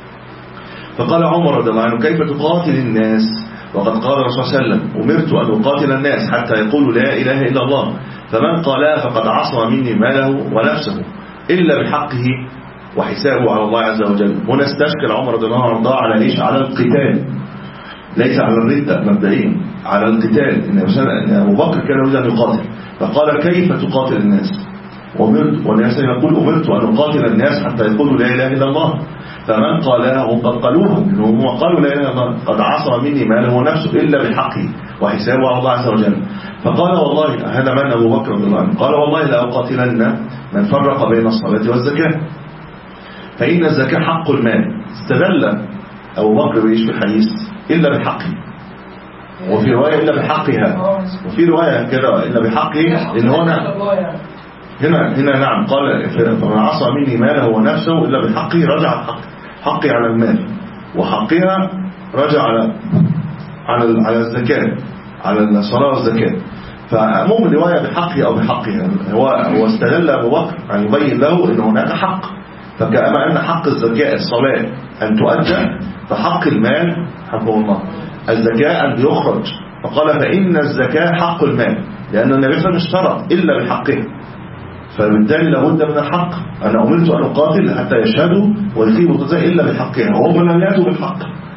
فقال عمر رضي الله عنه كيف تقاتل الناس وقد قال الرسول صلى الله عليه وسلم أمرت أن أقاتل الناس حتى يقولوا لا إله إلا الله، فمن قالها فقد عصم مني ماله ونفسه إلا بحقه وحسابه على الله عز وجل. هنا استشكل عمر رضي الله عنه على إيش؟ على القتال، ليس على الردة مبدئيا، على القتال، إن أبو بكر كان يريد أن يقاتل، فقال كيف تقاتل الناس؟ وأمرت، والناس يقول أمرت أن أقاتل الناس حتى يقولوا لا إله إلا الله، فمن قالها هم قد قالوها، إنهم قالوا لا إله إلا الله قد عصم مني ماله ونفسه إلا بحقه وحسابه على الله عز وجل. فقال والله، هذا من أبو بكر رضي الله عنه، قال والله لأقاتلن من فرق بين الصلاة والزكاة، فإن الزكاة حق المال. استدل أبو بكر بإيش في الحديث؟ إلا بحقه، وفي رواية إلا بحقها، وفي رواية كده إلا بحقه، إن هنا هنا هنا نعم قال فمن عصى مني ماله ونفسه إلا بحقه، رجع الحق حقي على المال، وحقها رجع على على على الزكاة، على الصلاة والزكاة. فمهم رواية بحقه أو بحقها، هو هو استدل أبو بكر أن يبين له أن هناك حق، فكما أن حق الزكاة الصلاة أن تؤدى، فحق المال حقه الله الزكاة أن يخرج، فقال فإن الزكاة حق المال، لأن النبي صلى الله عليه وسلم اشترط إلا بحقه، فبالتالي لابد من الحق. أنا أمرت أن أقاتل حتى يشهدوا ويقيموا الزكاة إلا بحقها، وهم لم يأتوا بالحق،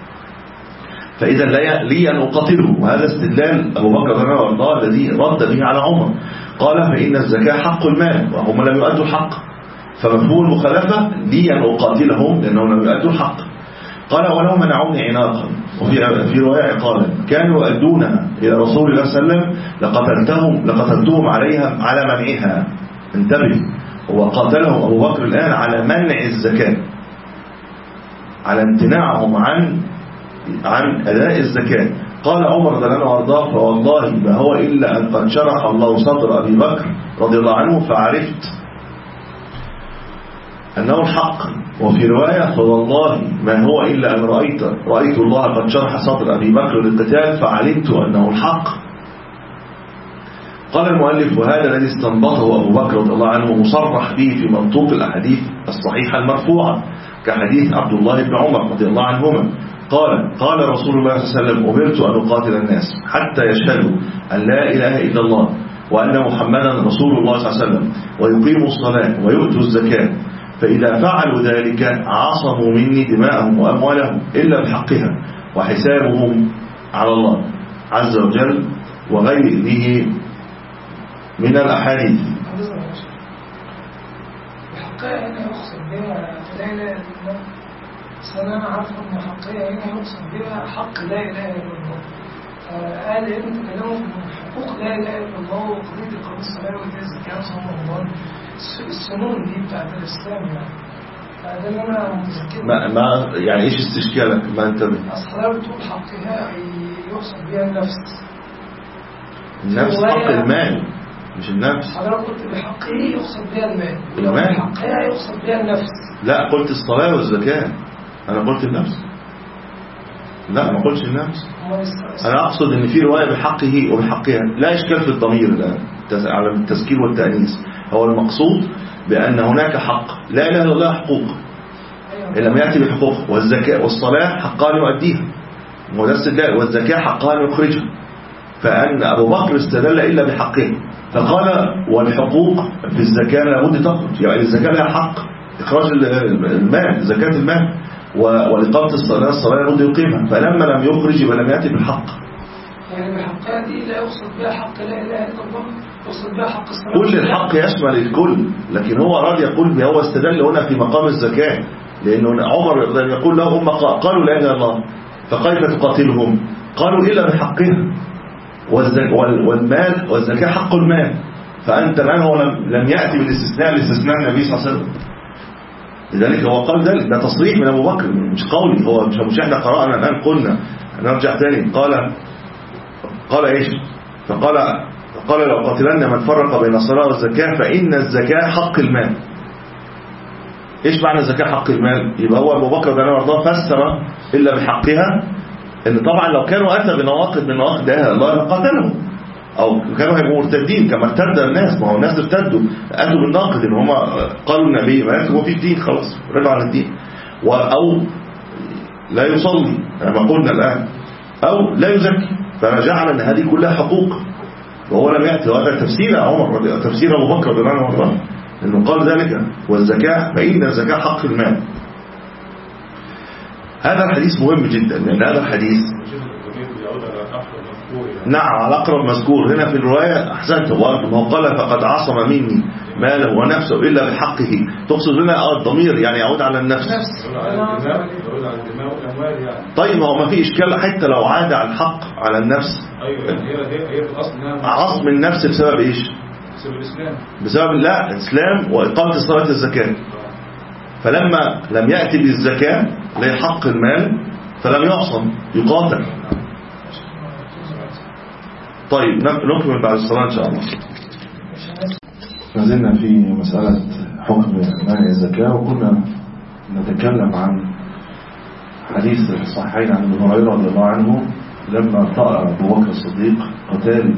فإذا لي أن أقاتله. وهذا استدلال أبو بكر رضي الله عنه الذي رد به على عمر، قال فإن الزكاة حق المال وهم لم يؤدوا الحق، فمفهوم المخالفة لي أن أقاتلهم لأنهم لم يؤدوا الحق. قال ولو منعوني عناقا، وفي في رواية قال كانوا يؤدونها إلى رسول الله صلى الله عليه وسلم لقتلتهم لقتلتهم عليها على منعها. انتبه، وقاتلهم أبو بكر الآن على منع الزكاة، على امتناعهم عن عن أداء الزكاة. قال عمر رضي الله عنه وارضاه فوالله ما هو إلا أن قد شرح الله صدر أبي بكر رضي الله عنه فعرفت أنه الحق. وفي رواية فوالله ما هو إلا أن رأيت رأيت الله قد شرح صدر أبي بكر للقتال فعلمت أنه الحق. قال المؤلف وهذا الذي استنبطه أبو بكر رضي الله عنه مصرح به في منطوق الأحاديث الصحيحة المرفوعة كحديث عبد الله بن عمر رضي الله عنهما قال قال رسول الله صلى الله عليه وسلم أمرت أن أقاتل الناس حتى يشهدوا أن لا إله إلا الله وأن محمدا رسول الله صلى الله عليه وسلم ويقيموا الصلاة ويؤتوا الزكاة، فإذا فعلوا ذلك عصموا مني دماءهم وأموالهم إلا بحقها وحسابهم على الله عز وجل وغيره من الأحاديث. الحقيقة هنا يقصد بها لا إله إلا الله، بس أنا عارف أن الحقيقة هنا يقصد بها حق لا إله إلا الله. قال إن تكلموا في حقوق لا إله إلا الله وقضية إقامة الصلاة وإيتاء الزكاة وصوم رمضان، السنون دي بتاعت الإسلام يعني. فده اللي أنا متذكره. ما ما يعني إيش استشكالك؟ ما أنت الصلاة بتقول حقها يقصد بها النفس. النفس حق المال مش النفس. حضرتك قلت بحقه يقصد بها المال. المال. بحقها يقصد بها النفس. لا قلت الصلاة والزكاة. أنا قلت النفس. لا ما قلتش النفس. أنا أقصد إن في رواية بحقه وبحقها، لا إشكال في الضمير الآن على التذكير والتأنيث. هو المقصود بأن هناك حق لا إله إلا الله حقوق إن لم يأتي بحقوق، والزكاة والصلاة حقها أن يؤديها والزكاة حقها أن يخرجها. فأن أبو بكر استدل إلا بحقه فقال والحقوق في الزكاة لابد تخرج، يعني الزكاة لها حق إخراج المال زكاة المال، والإقامة الصلاة الصلاة لابد يقيمها، فلما لم يخرج يبقى لم يأتي بالحق. يعني بحقها دي لا يقصد بها حق لا إله إلا الله، يقصد بها حق الصلاة. كل الحق يشمل الكل، لكن هو أراد يقول هو استدل هنا في مقام الزكاة، لأنه عمر يقول لهم قالوا لا إله إلا الله فكيف تقاتلهم؟ قالوا إلا بحقها، والمال والزكاة حق المال، فأنت الآن هو لم يأتي بالاستثناء لاستثناء النبي صلى الله عليه وسلم، لذلك هو قال ذلك. ده تصريح من أبو بكر مش قولي، هو مش مش احنا قرأنا الآن قلنا نرجع تاني. قال قال إيش؟ فقال قال لو قاتلن من فرق بين الصلاة والزكاة فإن الزكاة حق المال. إيش معنى الزكاة حق المال؟ يبقى هو أبو بكر رضي الله عنه فسر إلا بحقها إن طبعا لو كانوا أتى بنواقض من نواقض لا إله إلا الله لقاتلهم، أو كانوا هيبقوا مرتدين كما ارتد الناس. ما هو الناس ارتدوا أتوا بالناقض إن هم قالوا النبي ما يكتبوا في الدين خلاص رجعوا عن الدين، أو لا يصلي كما قلنا الآن، أو لا يزكي، فجعل أن هذه كلها حقوق وهو لم يأتي. وهذا تفسير عمر تفسير أبو بكر رضي الله عنه إنه قال ذلك والزكاة فإن الزكاة حق المال. هذا الحديث مهم جدا لأن هذا الحديث نعم على أقرب مذكور هنا في الرواية. أحسنت، ما هو قال فقد عصم مني ماله ونفسه إلا بحقه، تقصد هنا الضمير يعني يعود على النفس. طيب ما هو ما في إشكال حتى لو عاد على الحق على النفس. عصم النفس بسبب إيش؟ بسبب الإسلام. بسبب لا الإسلام وإقامة الصلاة الزكاة، فلما لم يأتي بالزكاة لحق المال فلم يعصم يقاتل. طيب نكمل بعد الصلاة إن شاء الله. نزلنا في مسألة حكم مانع الزكاة، وكنا نتكلم عن حديث الصحيحين عن ابن هريرة رضي الله عنه لما طأ أبو بكر الصديق قتال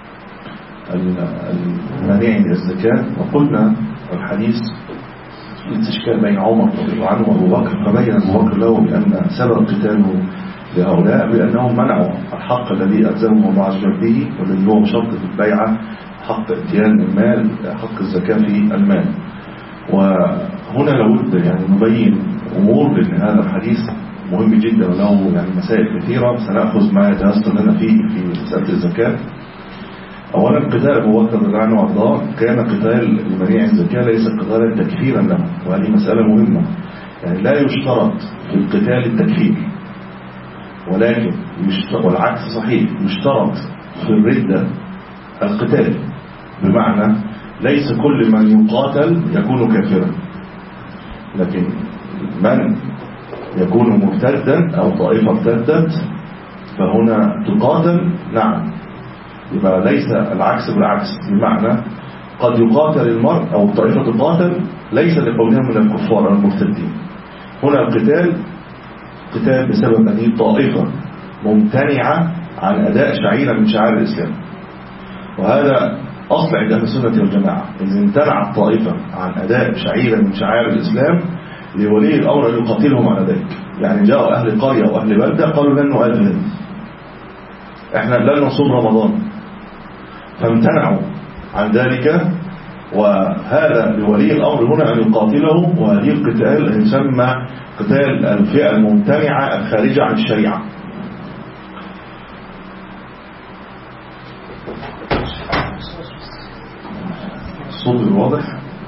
المانع الزكاة، وقلنا الحديث الاستشكال بين عمر رضي الله عنه وأبو بكر، فبين أبو بكر له بأن سبب قتاله لهؤلاء بأنهم منعوا الحق الذي ألزمهم الله عز وجل به، والذي هو شرط في البيعة حق اتيان المال، حق الزكاة في المال. وهنا لابد يعني نبين أمور، لأن هذا الحديث مهم جدا وله يعني مسائل كثيرة، سنأخذ ما يتيسر لنا فيه في مسألة الزكاة. أولا قتال أبو بكر رضي الله عنه وأرضاه كان قتال لمنيع الزكاة ليس قتالا تكفيرا له، وهذه مسألة مهمة. يعني لا يشترط في القتال التكفير، ولكن والعكس صحيح يشترط في الردة القتال، بمعنى ليس كل من يقاتل يكون كافرا، لكن من يكون مرتدا أو طائفة ارتدت فهنا تقاتل. نعم، يبقى ليس العكس بالعكس، بمعنى قد يقاتل المرء أو الطائفة تقاتل ليس لقولهم من الكفار أو المرتدين. هنا القتال قتال بسبب أن الطائفة ممتنعة عن أداء شعيرة من شعائر الإسلام، وهذا أصل عند أهل السنة والجماعة. إذا امتنع الطائفة عن أداء شعيرة من شعائر الإسلام لولي الأمر أن يقاتلهم على ذلك. يعني جاءوا أهل قرية وأهل بلدة قالوا لن نؤذن، احنا لن نصوم رمضان، فامتنعوا عن ذلك. وهذا لولي الأمر هنا أن يقاتله، وهذه القتال يسمى قتال الفئة الممتنعة الخارجة عن الشريعة. الصوت غير واضح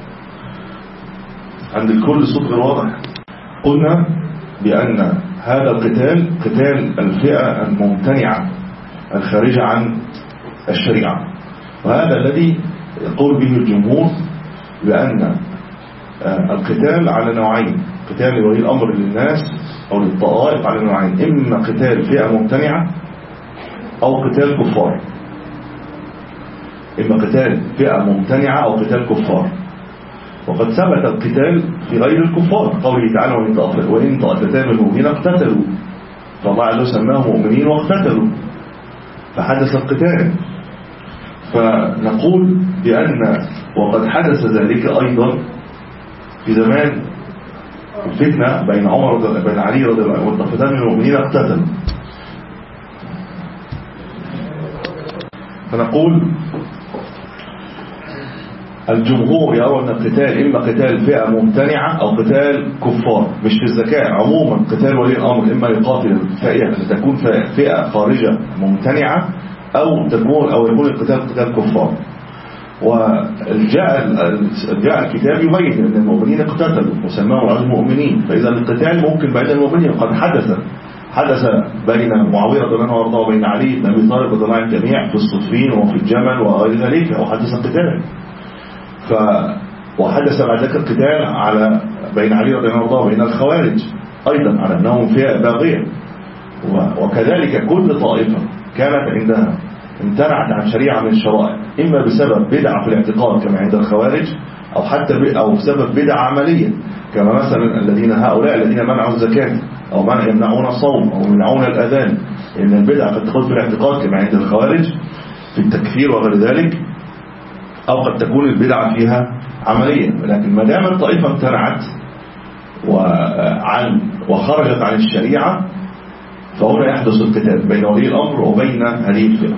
عند الكل، الصوت غير واضح. قلنا بأن هذا القتال قتال الفئة الممتنعة الخارجة عن الشريعة، وهذا الذي يقول به الجمهور بأن القتال على نوعين: قتال ولي الأمر للناس أو للطوائف على نوعين، إما قتال فئة ممتنعة أو قتال كفار. إما قتال فئة ممتنعة أو قتال كفار. وقد ثبت القتال في غير الكفار، قوله تعالى: وإن طائفتان من المؤمنين اقتتلوا، فالله عز وجل سماهم مؤمنين واقتتلوا، فحدث القتال. فنقول بأن وقد حدث ذلك أيضا في زمان الفتنة بين عمر بن علي رضي الله عنه والطائفتان من المؤمنين اقتتلوا. فنقول الجمهور يرى أن القتال إما قتال فئة ممتنعة أو قتال كفار، مش في الزكاة عموما. قتال ولي الأمر إما يقاتل فئة تكون فئة خارجة ممتنعة أو تكون أو يكون القتال قتال كفار. وجاء جاء الكتاب يبين أن المؤمنين اقتتلوا وسماهم على المؤمنين، فإذا القتال ممكن بين المؤمنين. قد حدث حدث بين معاوية رضي الله عنه وارضاه وبين علي بن أبي طالب رضي الله عن الجميع في الصفين وفي الجمل وغير ذلك، وحدث القتال. ف وحدث بعد ذلك القتال على بين علي رضي الله عنه وارضاه وبين الخوارج أيضا على أنهم فئة باغية. وكذلك كل طائفة كانت عندها امتنعت عن شريعة من الشرائع، إما بسبب بدعة في الاعتقاد كما عند الخوارج، أو حتى أو بسبب بدعة عملية كما مثلا الذين هؤلاء الذين منعوا الزكاة أو منع يمنعون الصوم أو يمنعون الأذان، لأن البدعة قد تكون في الاعتقاد كما عند الخوارج في التكفير وغير ذلك، أو قد تكون البدعة فيها عملية. لكن ما دام الطائفة امتنعت وعن وخرجت عن الشريعة، فهنا يحدث القتال بين ولي الأمر وبين هذه الفئة.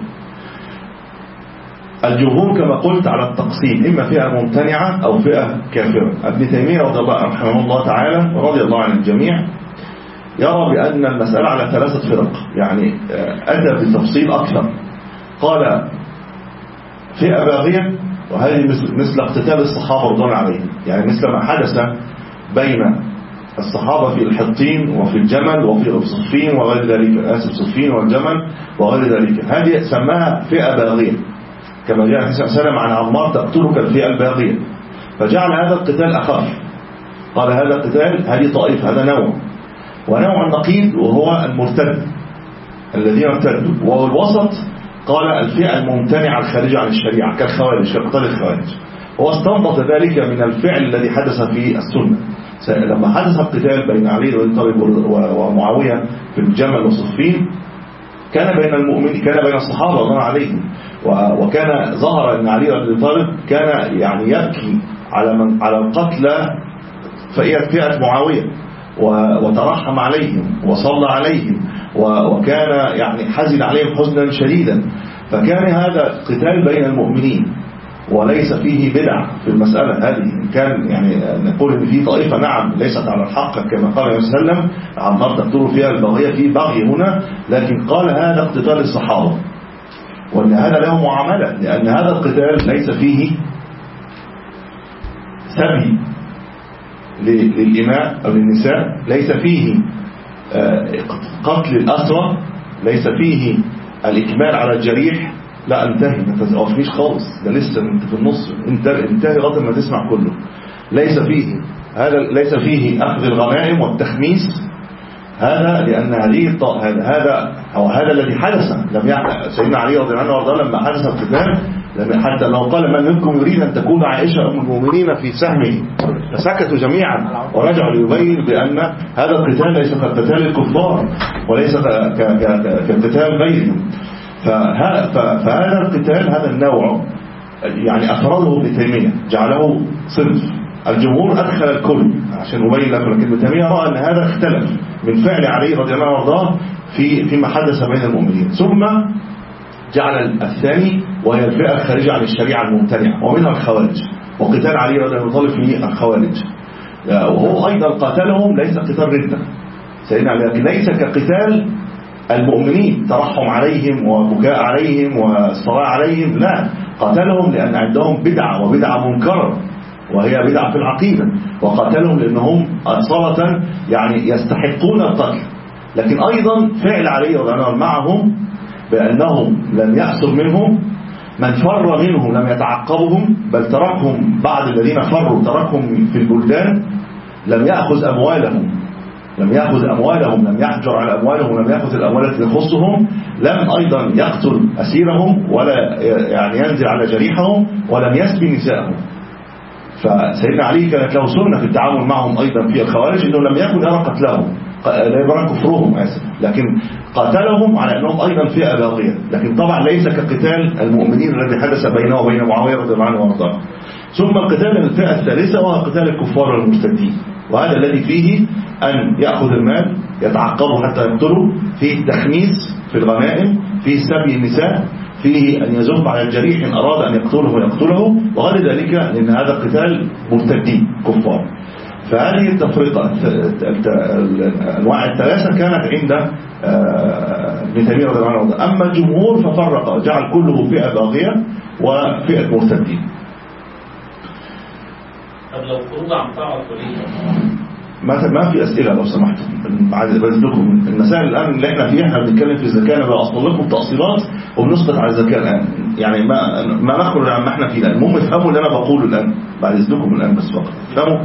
الجمهور كما قلت على التقسيم، إما فئة ممتنعة أو فئة كافرة. ابن تيمية رضي الله رحمه الله تعالى ورضي الله عن الجميع يرى بأن المسألة على ثلاثة فرق، يعني أتى بتفصيل أكثر. قال فئة باغية، وهذه مثل اقتتال الصحابة رضي الله عليهم، يعني مثل ما حدث بين الصحابة في الحطين وفي الجمل وفي صفين وغير ذلك، آسف صفين والجمل وغير ذلك، هذه سماها فئة باغية، كما جاء النبي صلى الله عليه وسلم عن عمار: تقتلك الفئة الباغية. فجعل هذا القتال أخف، قال هذا القتال هذه طائفة، هذا نوع. ونوع النقيض وهو المرتد الذين ارتدوا، وهو الوسط قال الفئة الممتنعة الخارجة عن الشريعة كالخوارج، كقتال الخوارج. هو استنبط ذلك من الفعل الذي حدث في السنة. لما حدث القتال بين علي بن طالب ومعاوية في الجمل وصفين، كان بين المؤمنين كان بين الصحابة رضي الله عليهم، وكان ظهر أن علي بن طالب كان يعني يبكي على من على القتلى فئة معاوية، وترحم عليهم وصلى عليهم، وكان يعني حزن عليهم حزنا شديدا. فكان هذا قتال بين المؤمنين وليس فيه بدع في المسألة هذه. كان يعني نقول ان في طائفة نعم ليست على الحق كما قال النبي صلى الله عليه وسلم: عمار تقتلوا فيها البغية، في بغي هنا، لكن قال هذا اقتتال الصحابة، وان هذا له معاملة، لأن هذا القتال ليس فيه سبي للإماء أو للنساء، ليس فيه قتل الأسرى، ليس فيه الإكمال على الجريح. لا انتهي، ما تتوقفيش خالص، ده لسه انت في النص، انتهي لغايه ما تسمع كله. ليس فيه هذا ليس فيه أخذ الغنائم والتخميس، هذا لأن هذه هذا أو هذا الذي حدث لم يحدث. سيدنا علي رضي الله عنه وارضاه لما حدث القتال، لم حتى لو قال: من منكم يريد أن تكون عائشة أم المؤمنين في سهمه، فسكتوا جميعا ورجعوا ليبين بأن هذا القتال ليس كقتال الكفار وليس كقتال غيرهم. فهذا القتال هذا النوع يعني أفرده ابن تيمية، جعله صنف الجمهور أدخل الكل عشان أبين لك، لكن ابن تيمية رأى أن هذا اختلف من فعل علي رضي الله عنه وارضاه في فيما حدث بين المؤمنين. ثم جعل الثاني وهي الفئة الخارجة عن الشريعة الممتنعة ومنها الخوارج، وقتال علي رضي الله عنه في الخوارج، وهو أيضا قاتلهم ليس قتال ردة سيدنا علي، لكن ليس كقتال المؤمنين ترحم عليهم وبكاء عليهم والصلاة عليهم، لا، قاتلهم لأن عندهم بدعة وبدعة منكرة وهي بدعة في العقيدة، وقاتلهم لأنهم أصالة يعني يستحقون القتل. لكن أيضا فعل علي رضي الله عنه معهم بأنهم لم يأسر منهم من فر منهم، لم يتعقبهم بل تركهم، بعد الذين فروا تركهم في البلدان، لم يأخذ أموالهم لم يأخذ أموالهم لم يحجر على أموالهم، ولم يأخذ الأموال التي تخصهم، لم أيضا يقتل أسيرهم ولا يعني ينزل على جريحهم، ولم يسبي نساءهم. فسيدنا علي كانت له سنة في التعامل معهم أيضا في الخوارج، أنه لم يكن يرى قتلهم، لا يرى كفرهم آسف، لكن قاتلهم على أنهم أيضا فئة باغية، لكن طبعا ليس كقتال المؤمنين الذي حدث بينه وبين معاوية رضي الله عنه وارضاه. ثم القتال الفئة الثالثة وهو قتال الكفار والمرتدين، وهذا الذي فيه أن يأخذ المال يتعقبه حتى يقتله، فيه التخميس في الغنائم، فيه سبي النساء، فيه أن يزف على الجريح إن أراد أن يقتله ويقتله، وغير ذلك، لأن هذا قتال مرتدين كفار. فهذه التفرقة الأنواع الثلاثة كانت عند ابن تيمية رضي الله عنه. أما الجمهور ففرق، جعل كله فئة باغية وفئة مرتدين. طب لو خروج عن طاعة ولي ما ما في أسئلة لو سمحت، بعد بذلكم المسائل الآن اللي احنا فيها، احنا بنتكلم في الزكاة، أنا بأصل لكم تأصيلات وبنسقط على الزكاة الآن، يعني ما ما نخرج عن ما احنا فيه الآن. المهم افهموا اللي أنا بقوله الآن بعد إذنكم الآن بس فقط، فهموا.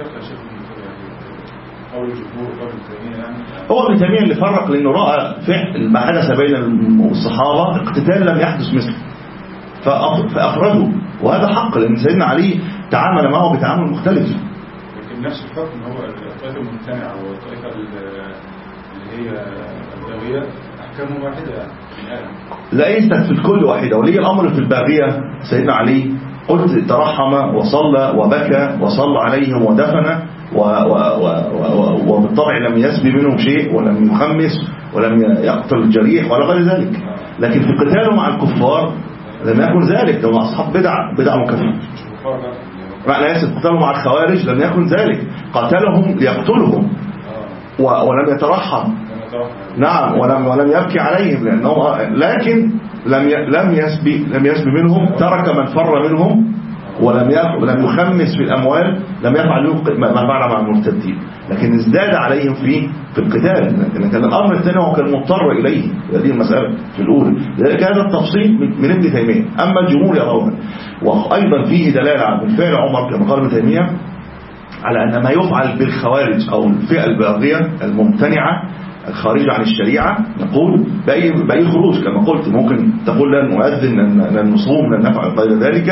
هو ابن تيمية اللي فرق، لأنه رأى فعل ما حدث بين الصحابة اقتتال لم يحدث مثله فأفرده، وهذا حق، لأن سيدنا علي تعامل معه بتعامل مختلف. لكن نفس الحكم هو الطائفة الممتنعة والطائفة اللي هي الباغية أحكامه واحدة يعني. ليست في الكل واحدة، ولي الأمر في الباغية سيدنا علي قلت ترحم وصلى وبكى وصلى عليهم ودفن، وبالطبع لم يسبي منهم شيء ولم يخمس ولم يقتل الجريح ولا غير ذلك. لكن في قتاله مع الكفار لم يكن ذلك، لهم أصحاب بدع بدع مكفرة. معنى ياسف قتاله مع الخوارج لم يكن ذلك، قتلهم ليقتلهم ولم يترحم، نعم، ولم ولم يبكي عليهم، لأنه لكن لم لم يسبي لم يسبي منهم، ترك من فر منهم ولم ولم يخمس في الأموال، لم يفعل ما فعل مع المرتدين، لكن ازداد عليهم في في القتال. لكن كان الأمر الثاني هو كان مضطر إليه، هذه المسألة في الأولى، لذلك هذا التفصيل من ابن تيمية. أما الجمهور يرون، وأيضا فيه دلالة من فعل عمر كما قال ابن تيمية على أن ما يفعل بالخوارج أو الفئة الباغية الممتنعة الخارجة عن الشريعة، نقول بأي, بأي خروج كما قلت، ممكن تقول لن نؤذن، لن نصوم، لن نفعل غير ذلك.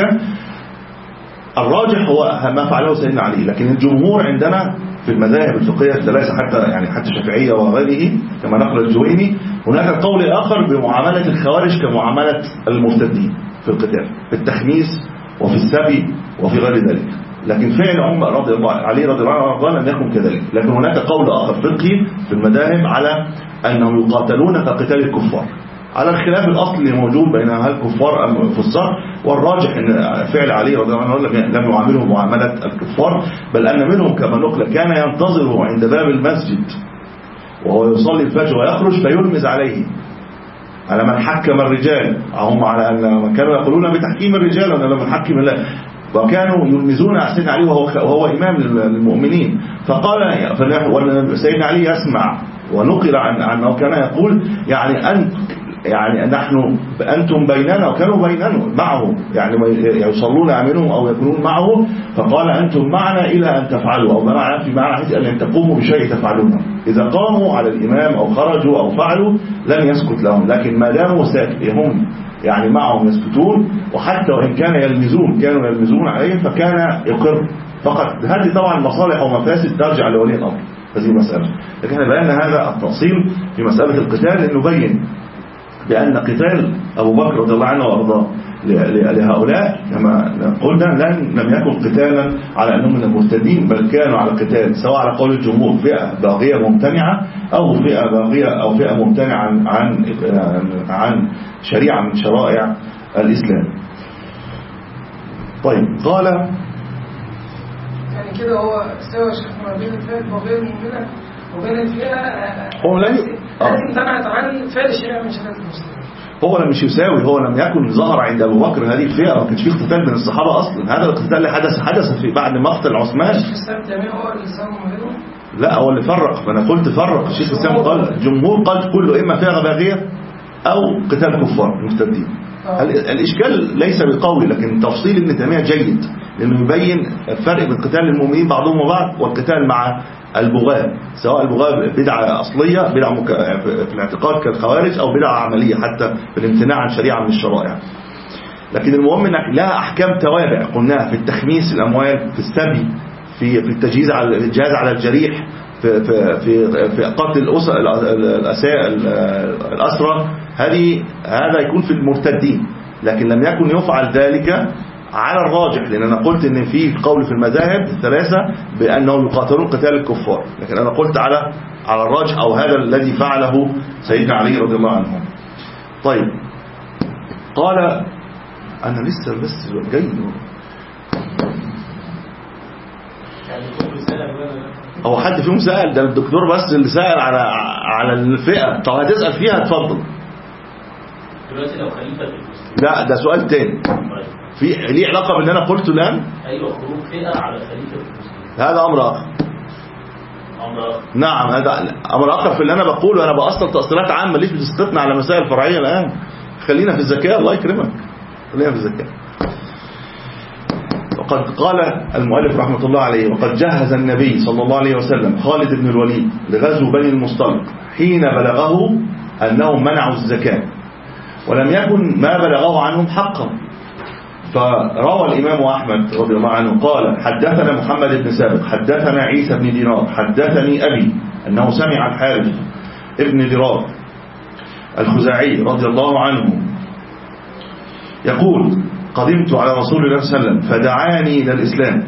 الراجح هو ما فعله سيدنا علي، لكن الجمهور عندنا في المذاهب الفقهية الثلاثة حتى يعني حتى الشافعية وغيره كما نقل الجويني، هناك قول آخر بمعاملة الخوارج كمعاملة المرتدين في القتال، في التخميس وفي السبي وفي غير ذلك. لكن فعل عمر رضي الله علي رضي الله عنه لم يكن كذلك. لكن هناك قول آخر فقهي في المذاهب على أنهم يقاتلون كقتال الكفار، على الخلاف الأصل اللي موجود بين هل الكفار أم الفساق، والراجح أن فعل علي رضي الله عنه لم يعامله معاملة الكفار، بل أن منهم كما نقل كان ينتظره عند باب المسجد وهو يصلي الفجر ويخرج فيلمز عليه، على من حكم الرجال، هم على أن كانوا يقولون بتحكيم الرجال وأن من حكم الله، وكانوا يلمزون سيدنا علي وهو, وهو إمام للمؤمنين. فقال سيدنا علي يسمع، ونقل عن أنه كان يقول يعني أنت يعني نحن أنتم بيننا، وكانوا بيننا معه، يعني يصلون منهم أو يكونون معه، فقال أنتم معنا إلى أن تفعلوا، أو معنا في معنى حيث أن تقوموا بشيء تفعلونه. إذا قاموا على الإمام أو خرجوا أو فعلوا لم يسكت لهم، لكن ما داموا هم يعني معهم يسكتون، وحتى وإن كان يلمزون كانوا يلمزون عليهم فكان يقر فقط. هذه طبعا مصالح ومفاسد ترجع لولي الأمر هذه مسألة، لكن احنا بينا هذا التفصيل في مسألة القتال لنبين بأن قتال أبو بكر رضي الله عنه وأرضاه لهؤلاء كما قلنا لن لم يكن قتالا على أنهم من المرتدين، بل كانوا على قتال سواء على قول الجمهور فئة باغية ممتنعة أو فئة باغية أو فئة ممتنعة عن عن عن شريعة من شرائع الإسلام. طيب قال يعني كده هو سوى شيخ ما بين الفئة الباغية المؤمنة وبين الفئة هو لن التي امتنعت عن فعل الشريعة من شرائع المسلمين. هو لم يساوي، هو لم يكن ظهر عند أبو بكر هذه الفئة، ما كانش فيه قتال بين الصحابة أصلا. هذا القتال اللي حدث حدث في بعد مقتل عثمان. الشيخ الإسلام تيمية هو اللي سمى منهم؟ لا هو اللي فرق، فأنا قلت فرق. الشيخ الإسلام قال الجمهور قال كله إما فئة باغية أو قتال كفار مرتدين. الإشكال ليس بالقول، لكن تفصيل ابن تيمية جيد لأنه يبين الفرق بين قتال المؤمنين بعضهم وبعض والقتال مع البغاة، سواء البغاة بدعة أصلية بدعة مك... في الاعتقاد كالخوارج أو بدعة عملية حتى في الامتناع عن شريعة من الشرائع. لكن المهم أنك لها أحكام توابع قلناها في التخميس الأموال، في السبي، في في التجهيز على الجهاز على الجريح، في في في, في قتل الأسرى الأسرى. هذه هذا يكون في المرتدين، لكن لم يكن يفعل ذلك على الراجح، لأن أنا قلت إن في قول في المذاهب الثلاثة بأنهم يقاتلون قتال الكفار، لكن أنا قلت على على الراجح أو هذا الذي فعله سيدنا علي رضي الله عنه. طيب قال أنا لسه بس جاي هو حد فيهم سأل؟ ده الدكتور بس اللي سأل على على الفئة. طب هتسأل فيها اتفضل. دلوقتي لو خليفة المسلمين. لا ده سؤال تاني في ليه علاقة باللي أنا قلته الآن. أيوة خروج فئة على خليفة المسلمين هذا أمر آخر. أمر آخر. نعم هذا أمر آخر في اللي أنا بقوله. أنا بأصل تأصيلات عامة، ليش بتسقطنا على مسائل فرعية الآن؟ خلينا في الزكاة الله يكرمك، خلينا في الزكاة. وقد قال المؤلف رحمة الله عليه وقد جهز النبي صلى الله عليه وسلم خالد بن الوليد لغزو بني المصطلق حين بلغه أنهم منعوا الزكاة ولم يكن ما بلغه عنهم حقا. فروى الإمام أحمد رضي الله عنه قال حدثنا محمد بن سابق حدثنا عيسى بن دينار حدثني أبي أنه سمع الحارث ابن درار الخزاعي رضي الله عنه يقول قدمت على رسول الله صلى الله عليه وسلم فدعاني إلى الإسلام.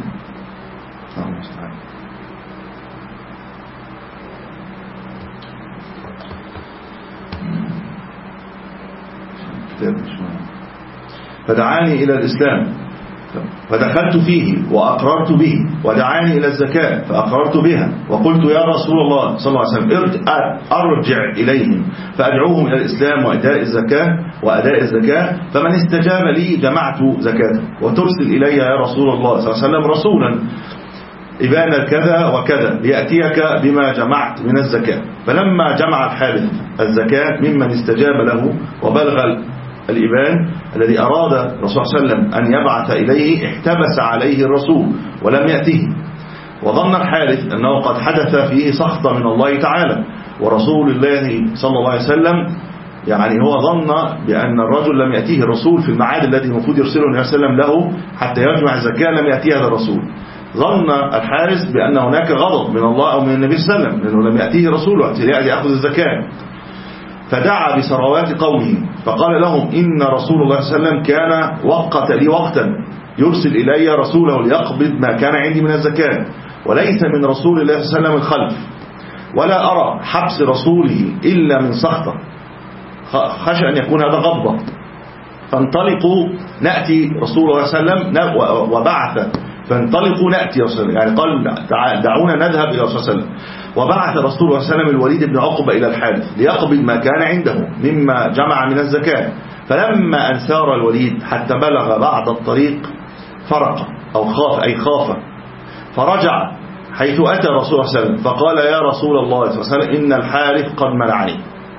فدعاني إلى الإسلام فدخلت فيه وأقررت به، ودعاني إلى الزكاة فأقررت بها، وقلت يا رسول الله صلى الله عليه وسلم أرجع إليهم فأدعوهم إلى الإسلام وأداء الزكاة وأداء الزكاة، فمن استجاب لي جمعت زكاته، وترسل إلي يا رسول الله صلى الله عليه وسلم رسولا إبان كذا وكذا ليأتيك بما جمعت من الزكاة. فلما جمع الحارث الزكاة ممن استجاب له وبلغ الإبان الذي أراد الرسول صلى الله عليه وسلم أن يبعث إليه احتبس عليه الرسول ولم يأته، وظن الحارث أنه قد حدث فيه سخط من الله تعالى ورسول الله صلى الله عليه وسلم، يعني هو ظن بأن الرجل لم يأتيه الرسول في الميعاد الذي المفروض يرسله النبي صلى الله عليه وسلم له حتى يجمع الزكاة، لم يأتيه هذا الرسول. ظن الحارث بأن هناك غضب من الله أو من النبي صلى الله عليه وسلم لأنه لم يأتيه رسول يأخذ الزكاة، فدعا بثروات قومه فقال لهم إن رسول الله صلى الله عليه وسلم كان وقت لي وقتا يرسل إلي رسوله ليقبض ما كان عندي من الزكاة، وليس من رسول الله صلى الله عليه وسلم الخلف، ولا أرى حبس رسوله إلا من سخطه، خشى أن يكون هذا غضبا، فانطلقوا نأتي رسول الله صلى الله عليه وسلم وبعث فانطلقوا نأتي رسول الله، يعني قال دعونا نذهب إلى رسول الله صلى الله عليه وسلم. وبعث رسول الله صلى الله عليه وسلم الوليد بن عقبة إلى الحارث ليقبض ما كان عنده مما جمع من الزكاة، فلما أن سار الوليد حتى بلغ بعض الطريق فرق أو خاف أي خاف فرجع حيث أتى رسول الله صلى الله عليه وسلم فقال يا رسول الله صلى الله عليه وسلم إن الحارث قد منعني،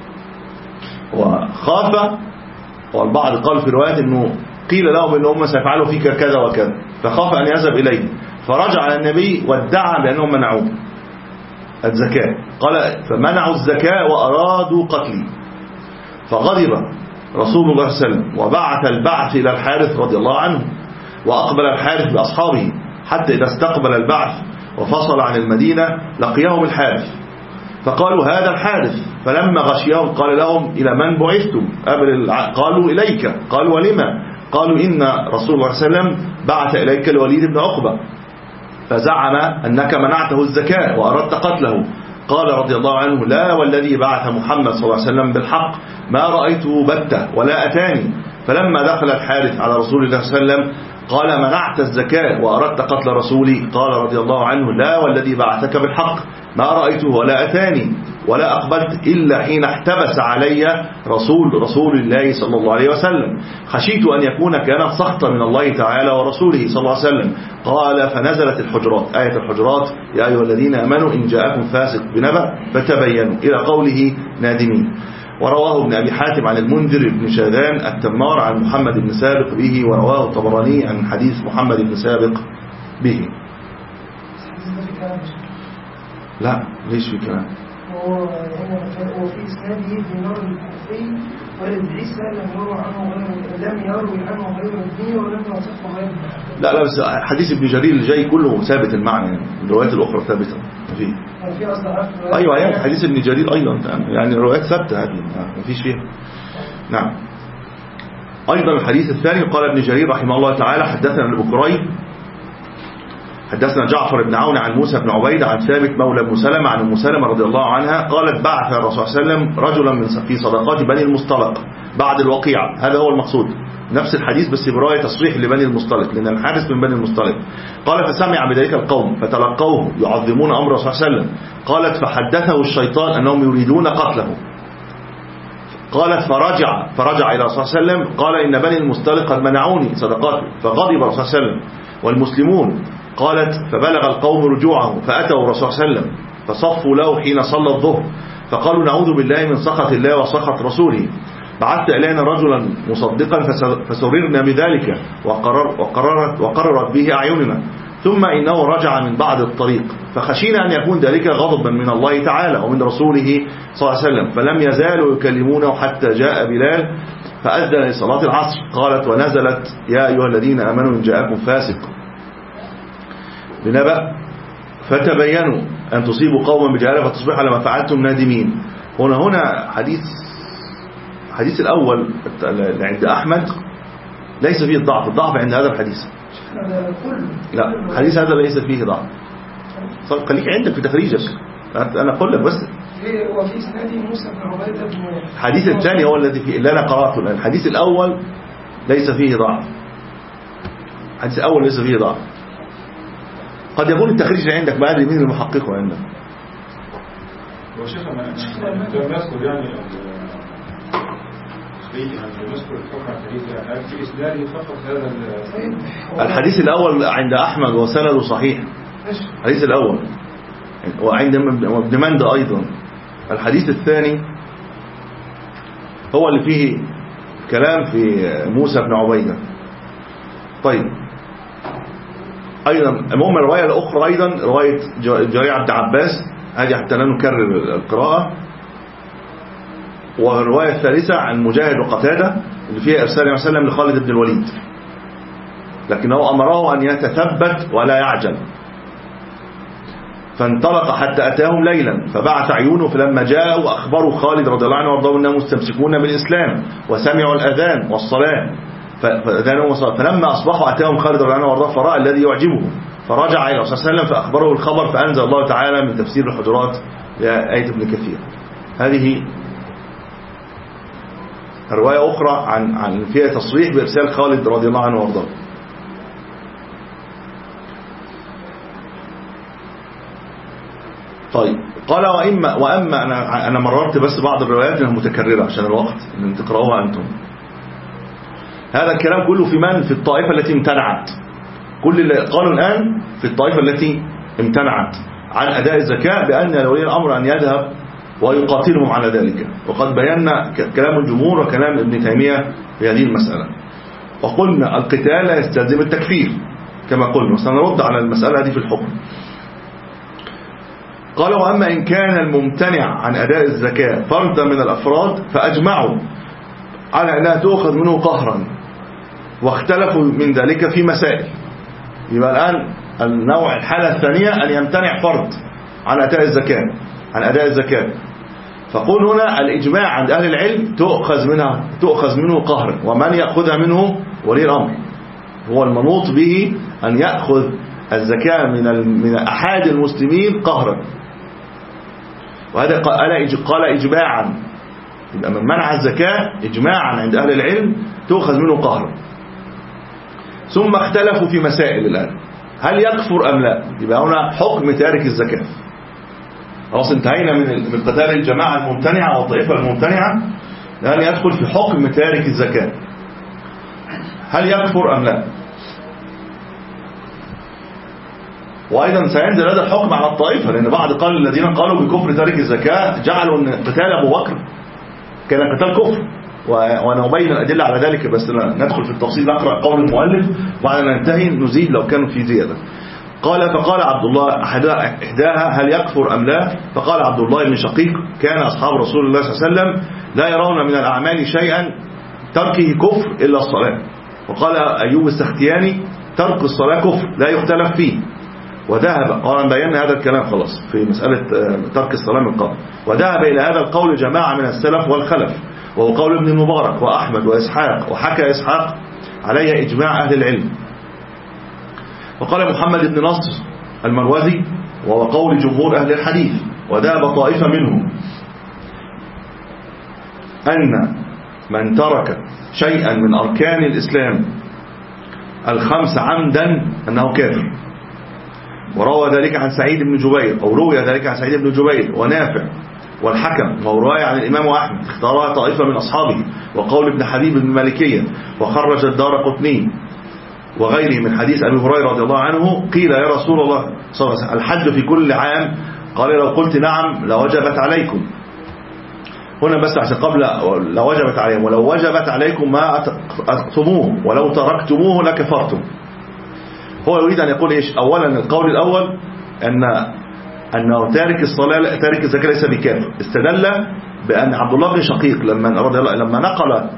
وخاف. والبعض قال في رواية أنه قيل لهم أن هم سيفعلوا فيك كذا وكذا، فخاف أن يذهب إليه فرجع على النبي وادعى بأنهم منعوه الزكاة، قال فمنعوا الزكاة وأرادوا قتلي، فغضب رسول الله صلى الله عليه وسلم وبعث البعث إلى الحارث رضي الله عنه، وأقبل الحارث بأصحابه حتى إذا استقبل البعث وفصل عن المدينة لقيهم الحارث فقالوا هذا الحارث، فلما غشيهم قال لهم إلى من بعثتم؟ قالوا إليك. قالوا ولما؟ قالوا إن رسول الله صلى الله عليه وسلم بعث إليك الوليد بن عقبة فزعم أنك منعته الزكاة وأردت قتله. قال رضي الله عنه: لا والذي بعث محمد صلى الله عليه وسلم بالحق ما رأيته بتة ولا أتاني. فلما دخل الحارث على رسول الله صلى الله عليه وسلم قال: منعت الزكاة وأردت قتل رسولي. قال رضي الله عنه: لا والذي بعثك بالحق ما رأيته ولا أتاني ولا أقبلت إلا حين احتبس علي رسول رسول الله صلى الله عليه وسلم، خشيت أن يكون كانت سخطا من الله تعالى ورسوله صلى الله عليه وسلم. قال: فنزلت الحجرات، آية الحجرات: يا أيها الذين آمنوا إن جاءكم فاسق بنبأ فتبينوا، إلى قوله نادمين. ورواه ابن أبي حاتم عن المنذر بن شاذان التمار عن محمد بن سابق به، ورواه الطبراني عن حديث محمد بن سابق به. لا ليش في كلام؟ هو هو في اسناده دينار الكوفي ولد عيسى لم يروي عنه غير لم يروي عنه غير ابنه ولم يصفه غيره. لا لا بس حديث ابن جرير الجاي كله ثابت المعنى، يعني الروايات الاخرى ثابته فيه. في اصلا ايوه يعني حديث ابن جرير ايضا يعني الروايات ثابته هذه ما فيش فيها. نعم. ايضا الحديث الثاني قال ابن جرير رحمه الله تعالى: حدثنا ابن كريب حدثنا جعفر بن عون عن موسى بن عبيد عن ثابت مولى ابن سلمة عن ام سلمة رضي الله عنها قالت: بعث الرسول صلى الله عليه وسلم رجلا من في صدقات بني المصطلق بعد الوقيعة. هذا هو المقصود، نفس الحديث بس برواية تصريح لبني المصطلق، لأن الحارث من بني المصطلق. قال: فسمع بذلك القوم فتلقوه يعظمون أمر الرسول صلى الله عليه وسلم. قالت: فحدثه الشيطان أنهم يريدون قتله. قالت: فرجع فرجع إلى الرسول صلى الله عليه وسلم قال: إن بني المصطلق قد منعوني صدقاته. فغضب الرسول صلى الله عليه وسلم والمسلمون. قالت: فبلغ القوم رجوعه فأتوا الرسول صلى الله عليه وسلم فصفوا له حين صلى الظهر فقالوا: نعوذ بالله من سخط الله وسخط رسوله. بعثت إلينا رجلا مصدقا فسررنا بذلك وقرر وقررت, وقررت به أعيننا، ثم إنه رجع من بعد الطريق فخشينا أن يكون ذلك غضبا من الله تعالى ومن رسوله صلى الله عليه وسلم، فلم يزالوا يكلمونه حتى جاء بلال فأذن لصلاة العصر. قالت: ونزلت: يا أيها الذين آمنوا إن جاءكم فاسق بنبأ فتبينوا أن تصيبوا قوما بجهالة فتصبحوا على ما فعلتم نادمين. هنا هنا حديث الحديث الأول عند أحمد ليس فيه الضعف، الضعف عند هذا الحديث. لا الحديث هذا ليس فيه ضعف. خليك عندك في تخريجك، أنا أقول لك بس. وفي إسناد موسى بن عبيدة بن الحديث الثاني هو الذي فيه اللي أنا قرأته الآن. الحديث الأول ليس فيه ضعف، الحديث الأول ليس فيه ضعف. قد يكون التخريج عندك ما أدري مين المحققه عندك. وشيخ ما يذكر يعني يذكر الحكم الحديث يعني في إسناده فقط هذا الحديث الأول عند أحمد وسنده صحيح. الحديث الأول وعند ابن مندى أيضا. الحديث الثاني هو اللي فيه كلام في موسى بن عبيدة. طيب أيضا المهم الرواية الأخرى أيضا رواية جرير عبد عباس، هذه حتى لا نكرر القراءة. والرواية الثالثة عن مجاهد وقتادة اللي فيها إرسال النبي صلى الله عليه وسلم لخالد بن الوليد، لكنه أمره أن يتثبت ولا يعجل، فانطلق حتى أتاهم ليلا فبعث عيونه، فلما جاءوا أخبروا خالد رضي الله عنه وارضاه أنهم مستمسكون بالإسلام وسمعوا الأذان والصلاة فلما أصبحوا أتاهم خالد رضي الله عنه وارضاه فرأى الذي يعجبه فرجع إلى الرسول صلى الله عليه وسلم فأخبره الخبر، فأنزل الله تعالى من تفسير الحجرات لآية ابن كثير. هذه رواية أخرى عن عن فيها تصريح بإرسال خالد رضي الله عنه وارضاه. طيب قال: وإما وأما أنا أنا مررت بس بعض الروايات انها متكررة عشان الوقت ان تقرأوها أنتم. هذا الكلام كله في من؟ في الطائفة التي امتنعت. كل اللي قالوا الآن في الطائفة التي امتنعت عن أداء الزكاة بأن لولي الأمر أن يذهب ويقاتلهم على ذلك. وقد بينا كلام الجمهور وكلام ابن تيمية في هذه المسألة، وقلنا القتال لا يستلزم التكفير كما قلنا، وسنرد على المسألة هذه في الحكم. قال: وأما إن كان الممتنع عن أداء الزكاة فردا من الأفراد فأجمعوا على أنها تؤخذ منه قهرا، واختلفوا من ذلك في مسائل. يبقى الآن النوع الحالة الثانية أن يمتنع فرد عن أداء الزكاة عن أداء الزكاة فقول هنا الإجماع عند أهل العلم تؤخذ منها تؤخذ منه قهرا، ومن يأخذها منه ولي الأمر هو المنوط به أن يأخذ الزكاة من من أحد المسلمين قهرا، وهذا قال إجماعا، يبقى من منع الزكاة إجماعا عند أهل العلم تؤخذ منه قهرا. ثم اختلفوا في مسائل الآن، هل يكفر أم لا؟ يبقى هنا حكم تارك الزكاة. خلاص انتهينا من من قتال الجماعة الممتنعة والطائفة الممتنعة، الآن يدخل في حكم تارك الزكاة، هل يكفر أم لا؟ وأيضا سينزل هذا الحكم على الطائفة، لأن بعض قال الذين قالوا بكفر تارك الزكاة جعلوا أن قتال أبو بكر كان قتال كفر، وأنا أبين الأدلة على ذلك، بس ندخل في التفصيل نقرأ قول المؤلف وبعد أن ننتهي نزيد لو كانوا في زيادة. قال فقال عبد الله إحداها هل يكفر أم لا؟ فقال عبد الله بن شقيق كان أصحاب رسول الله صلى الله عليه وسلم لا يرون من الأعمال شيئا تركه كفر إلا الصلاة. وقال أيوب السختياني ترك الصلاة كفر لا يختلف فيه. وذهب قال بينا هذا الكلام خلاص في مسألة ترك الصلاة من قبل. وذهب إلى هذا القول جماعة من السلف والخلف، وهو قول ابن المبارك وأحمد وإسحاق، وحكى إسحاق عليه إجماع أهل العلم. وقال محمد بن نصر المروزي وهو قول جمهور أهل الحديث، وذهب طائفة منهم أن من ترك شيئا من أركان الإسلام الخمس عمدا أنه كافر. وروى ذلك عن سعيد بن جبير، أو روي ذلك عن سعيد بن جبير ونافع والحكم، ورواية عن الإمام أحمد اختارها طائفة من أصحابه، وقول ابن حبيب بن مالكية، وخرج الدارقطني وغيره من حديث أبي هريرة رضي الله عنه قيل يا رسول الله صلى الله عليه وسلم الحج في كل عام؟ قال لو قلت نعم لوجبت عليكم. هنا بس عشان قبل لو وجبت عليهم، ولو وجبت عليكم ما أتقتموه ولو تركتموه لكفرتم. هو يريد أن يقول إيش؟ أولا القول الأول أن أنه تارك الصلاة تارك الزكاة ليس بكافر، استدل بأن عبد الله بن شقيق لما رضي الله لما نقل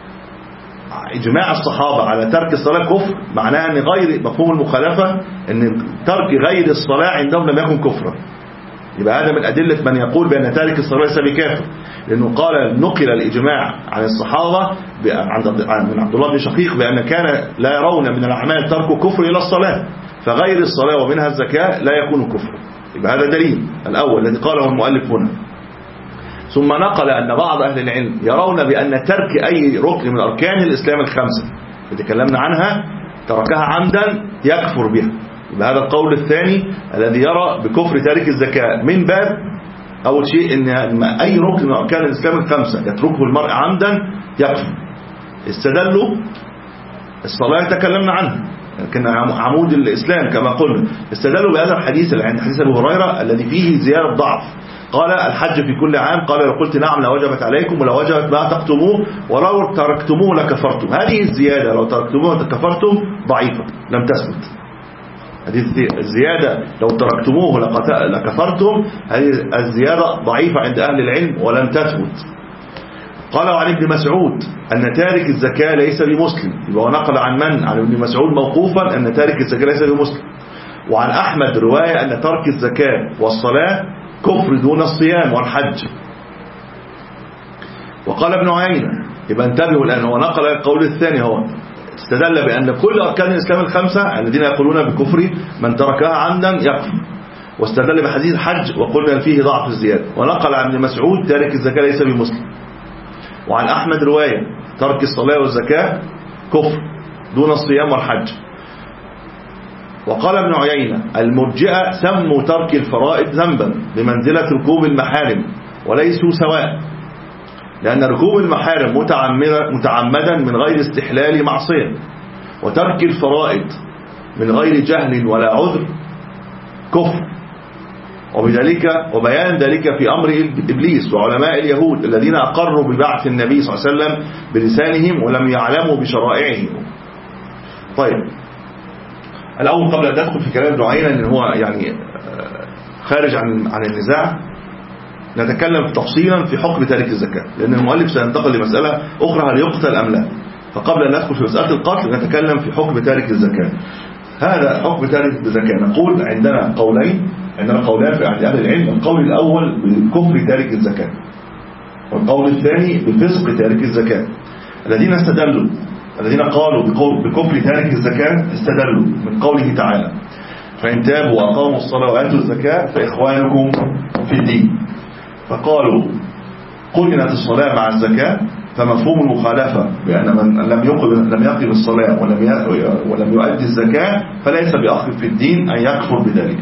إجماع الصحابة على ترك الصلاة كفر، معناه أن غير مفهوم المخالفة أن ترك غير الصلاة عندهم لم يكن كفرا. يبقى هذا من أدلة من يقول بأن تارك الصلاة ليس بكافر، لأنه قال نقل الإجماع عن الصحابة من عبد الله بن شقيق بأن كان لا يرون من الأعمال ترك كفر إلى الصلاة، فغير الصلاة ومنها الزكاة لا يكون كفر. يبقى هذا دليل الأول الذي قاله المؤلف هنا. ثم نقل أن بعض أهل العلم يرون بأن ترك أي ركن من أركان الإسلام الخمسة التي تكلمنا عنها تركها عمدا يكفر بها. يبقى هذا القول الثاني الذي يرى بكفر تارك الزكاة من باب أول شيء أن أي ركن من أركان الإسلام الخمسة يتركه المرء عمدا يكفر. استدلوا الصلاة تكلمنا عنها لكن عمود الإسلام كما قلنا، استدلوا بهذا الحديث اللي عند حديث أبو هريرة الذي فيه زيادة ضعف، قال الحج في كل عام، قال لو قلت نعم لوجبت عليكم ولو وجبت ما تقتموه ولو تركتموه لكفرتم. هذه الزيادة لو تركتموه لكفرتم ضعيفة لم تثبت. هذه الزيادة لو تركتموه لكفرتم هذه الزيادة ضعيفة عند أهل العلم ولم تثبت. قالوا عن ابن مسعود أن تارك الزكاة ليس بمسلم، يبقى نقل عن من؟ عن ابن مسعود موقوفا أن تارك الزكاة ليس بمسلم. وعن أحمد رواية أن ترك الزكاة والصلاة كفر دون الصيام والحج. وقال ابن عيينة، يبقى انتبهوا الآن، هو نقل القول الثاني، هو استدل بأن كل أركان الإسلام الخمسة الذين يقولون بكفر من تركها عمدا يكفر، واستدل بحديث الحج وقلنا فيه ضعف الزيادة. ونقل عن ابن مسعود تارك الزكاة ليس بمسلم. وعن أحمد رواية ترك الصلاة والزكاة كفر دون الصيام والحج. وقال ابن عيينة المرجئة سموا ترك الفرائض ذنبا بمنزلة ركوب المحارم وليسوا سواء، لأن ركوب المحارم متعمدا من غير استحلال معصية، وترك الفرائض من غير جهل ولا عذر كفر. وبذلك وبيان ذلك في أمر إبليس وعلماء اليهود الذين أقروا ببعث النبي صلى الله عليه وسلم بلسانهم ولم يعلموا بشرائعهم. طيب الأول قبل أن ندخل في كلام ابن عيينة أن هو يعني خارج عن عن النزاع، نتكلم تفصيلا في حكم تارك الزكاة، لأن المؤلف سينتقل لمسألة أخرى هل يقتل أم لا. فقبل أن ندخل في مسألة القتل نتكلم في حكم تارك الزكاة. هذا حكم تارك الزكاة، نقول عندنا قولين عندنا قولان في أهل العلم. القول الأول بكفر تارك الزكاة، والقول الثاني بفسق تارك الزكاة. الذين استدلوا الذين قالوا بكفر تارك الزكاة استدلوا من قوله تعالى فإن تابوا وأقاموا الصلاة وآتوا الزكاة فإخوانكم في الدين. فقالوا قرنت الصلاة مع الزكاة، فمفهوم المخالفة بأن من لم يقم لم يقم الصلاة ولم ولم يؤدي الزكاة فليس بأخ في الدين أن يكفر بذلك.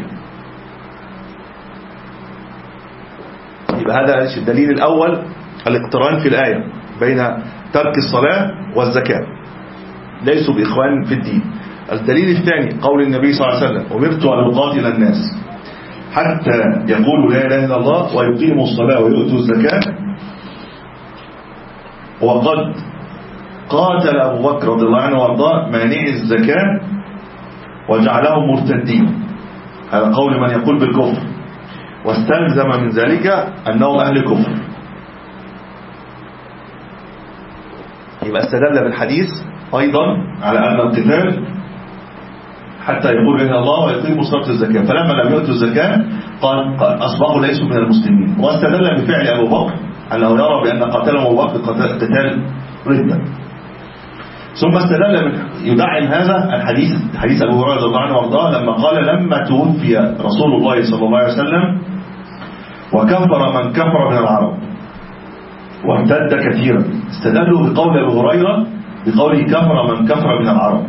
يبقى هذا الدليل الأول الاقتران في الآية بين ترك الصلاة والزكاة، ليسوا بإخوان في الدين. الدليل الثاني قول النبي صلى الله عليه وسلم أمرت أن أقاتل الناس حتى يقولوا لا إله إلا الله ويقيموا الصلاة ويؤتوا الزكاة، وقد قاتل أبو بكر رضي الله عنه وارضاه مانعي الزكاة وجعلهم مرتدين. هذا قول من يقول بالكفر، واستلزم من ذلك أنهم أهل كفر. يبقى استدل بالحديث أيضا على أن القتال حتى يقول إن الله ويقيموا صلاة الزكاة، فلما لم يؤتوا الزكاة قال أصبحوا ليسوا من المسلمين. واستدل بفعل أبو بكر أنه يرى بأن قتلهم أبو بكر قتال ردة. ثم استدل من يدعم هذا الحديث حديث أبو هريرة رضي الله عنه وارضاه لما قال لما توفي رسول الله صلى الله عليه وسلم وكفر من كفر من العرب وارتد كثيرا، استدلوا بقول أبو هريرة بقوله كفر من كفر من العرب،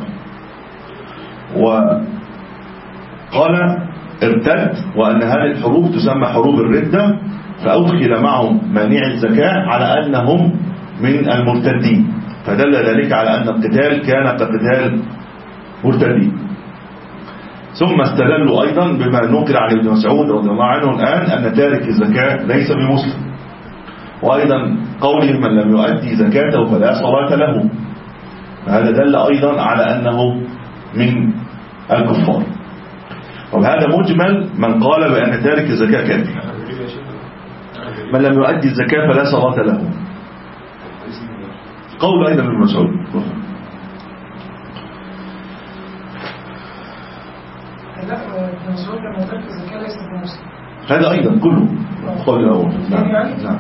وقال ارتد وأن هذه الحروب تسمى حروب الردة، فأدخل معهم مانع الزكاة على أنهم من المرتدين، فدل ذلك على أن القتال كان كقتال مرتدين. ثم استدلوا أيضا بما نقل عن ابن مسعود رضي الله عنه الآن أن تارك الزكاة ليس بمسلم، وأيضا قوله من لم يؤدي زكاته فلا صلاة له، فهذا دل أيضا على أنه من الكفار. وبهذا مجمل من قال بأن تارك الزكاة كافر، من لم يؤدي الزكاة فلا صلاة له، قول أيضا ابن مسعود. لا ابن مسعود لما ترك الزكاة ليس بمسلم، هذا أيضا كله قول الأول. نعم نعم.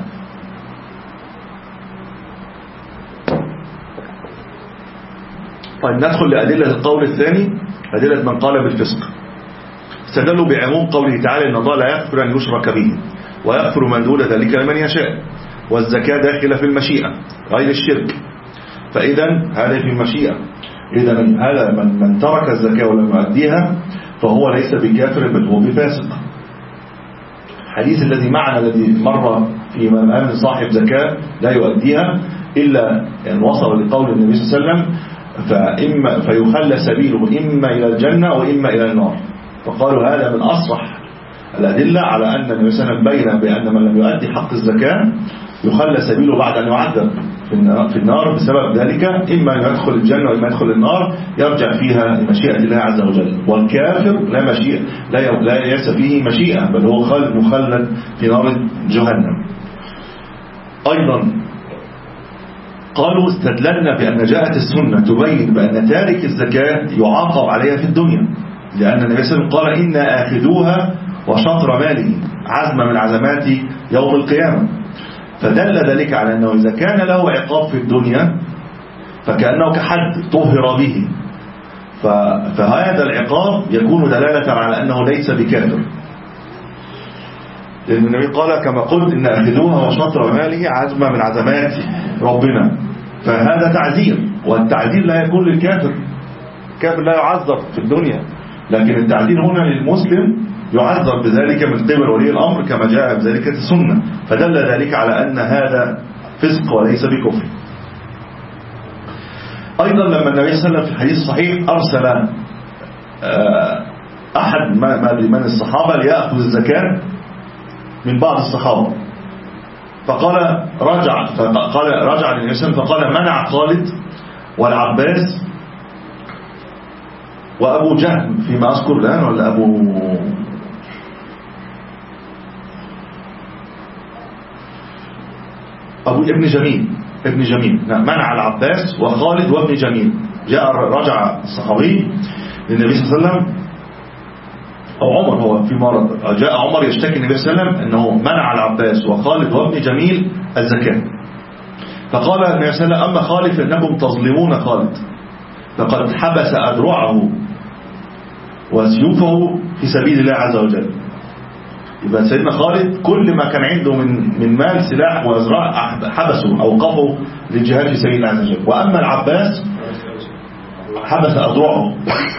طيب ندخل لأدلة القول الثاني، أدلة من قال بالفسق. استدلوا بعموم قوله تعالى إن الله لا يغفر أن يشرك به ويغفر من دون ذلك لمن يشاء، والزكاة داخلة في المشيئة غير الشرك، فإذا هذا في المشيئة. إذا هذا من, من ترك الزكاة ولم يؤديها فهو ليس بكافر بل هو بفاسق. الحديث الذي معنا الذي مر في من آمن صاحب زكاة لا يؤديها إلا أن وصل لقول النبي صلى الله عليه وسلم فإما فيخلى سبيله إما إلى الجنة وإما إلى النار، فقالوا هذا من أصرح الأدلة على أن النبي صلى الله عليه وسلم بين بأن من لم يؤدي حق الزكاة يخلى سبيله بعد أن يعذب في النار بسبب ذلك، إما أن يدخل الجنة وإما يدخل النار يرجع فيها لمشيئة الله عز وجل. والكافر لا مشيئة لا لا ليس فيه مشيئة بل هو خالد مخلد في نار جهنم. أيضا قالوا استدللنا بأن جاءت السنة تبين بأن تارك الزكاة يعاقب عليها في الدنيا، لأن النبي صلى الله عليه وسلم قال إنا آخذوها وشطر ماله عزم من عزمات يوم القيامة، فدل ذلك على أنه إذا كان له عقاب في الدنيا فكأنه كحد طهر به، فهذا العقاب يكون دلالة على أنه ليس بكافر، لأن النبي قال كما قلت إن أخذوها وشطر ماله عزم من عزمات ربنا، فهذا تعذير، والتعذير لا يكون للكافر، الكافر لا يعذر في الدنيا، لكن التعذير هنا للمسلم يعذر بذلك من قبل ولي الأمر كما جاء بذلك السنة، فدل ذلك على أن هذا فسق وليس بكفر. أيضا لما النبي صلى الله عليه وسلم في الحديث الصحيح أرسل أحد من الصحابة ليأخذ الزكاة من بعض الصحابة، فقال رجع فقال رجع للنبي صلى الله عليه وسلم فقال منع خالد والعباس وأبو جهم فيما أذكر الآن، ولا أبو أبو ابن جميل ابن جميل نعم منع العباس وخالد وابن جميل. جاء رجع الصحابي للنبي صلى الله عليه وسلم أو عمر، هو في مرض جاء عمر يشتكي النبي صلى الله عليه وسلم أنه منع العباس وخالد وابن جميل الزكاة، فقال النبي صلى الله عليه وسلم أما خالد فإنكم تظلمون خالد فقد حبس أدرعه وسيوفه في سبيل الله عز وجل. يبقى سيدنا خالد كل ما كان عنده من من مال سلاح وأزراع حبسه أوقفه للجهاد في سبيل الله عز وجل. وأما العباس حبس أدرعه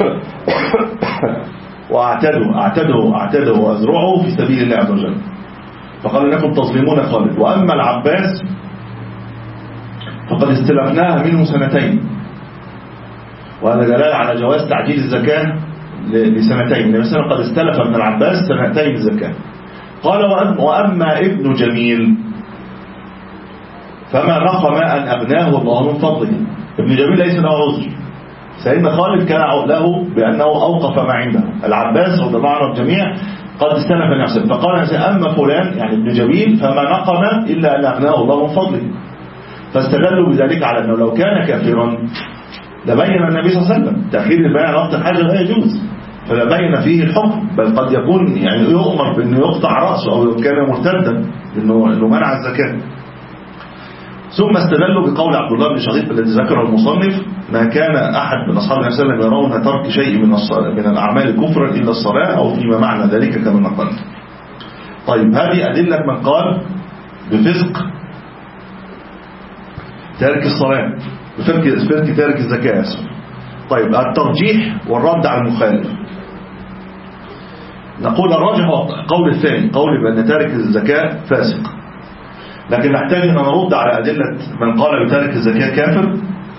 واعتدوا اعتدوا اعتدوا وأزرعه في سبيل الله عز وجل. فقال إنكم تظلمون خالد. وأما العباس فقد استلفناها منه سنتين، وهذا دلالة على جواز تعجيل الزكاة لسنتين. النبي صلى الله عليه وسلم قد استلف من العباس سنتين الزكاة. قال وأما ابن جميل فما نقم أن أغناه الله من فضله. ابن جميل ليس له عذر. سيدنا خالد كان له بأنه أوقف ما عنده. العباس رضي الله عنه الجميع قد استلف نفسه. فقال أما فلان يعني ابن جميل فما نقم إلا أن أغناه الله من فضله. فاستدلوا بذلك على أنه لو كان كافرا لبين النبي صلى الله عليه وسلم تأخير البيان على وقت الحاجة لا يجوز، فلبين فيه الحكم. بل قد يكون يعني يؤمر بأنه يقطع رأسه أو كان مرتدا إنه منع الزكاة. ثم استدلوا بقول عبد الله بن شقيق الذي ذكره المصنف ما كان أحد من أصحاب النبي صلى الله عليه وسلم يرون ترك شيء من من الأعمال كفرا إلا الصلاة أو فيما معنى ذلك كما نقلنا. طيب هذه أدلة من قال بفسق تارك الصلاة بفسق تارك الزكاة. طيب الترجيح والرد على المخالف. نقول الراجح قول الثاني قول بأن تارك الزكاة فاسق، لكن نحتاج أن نرد على أدلة من قال بتارك الزكاة كافر.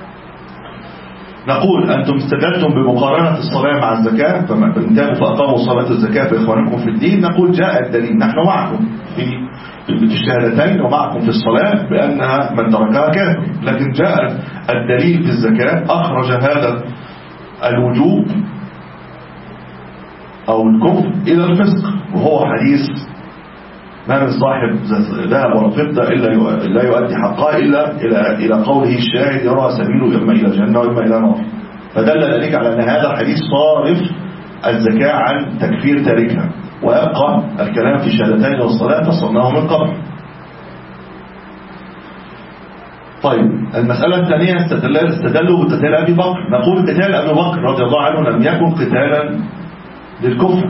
نقول أنتم استدلتم بمقارنة الصلاة مع الزكاة فما انتهوا فأقاموا صلاة الزكاة في إخوانكم في الدين. نقول جاء الدليل نحن معكم في الشهادتين ومعكم في الصلاة بأنها من تركها كافر، لكن جاء الدليل في الزكاة أخرج هذا الوجوب أو الكفر إلى الفسق، وهو حديث ما من صاحب ذهب ولا فضة إلا لا يؤدي حقها إلا إلى إلى قوله الشاهد يرى سبيله إما إلى جنة وإما إلى نار. فدل ذلك على أن هذا الحديث صارف الزكاة عن تكفير تاركها، ويبقى الكلام في الشهادتين والصلاة فصلناه من قبل. طيب المسألة الثانية استدلوا بقتال أبي بكر. نقول قتال أبي بكر رضي الله عنه لم يكن قتالا للكفر،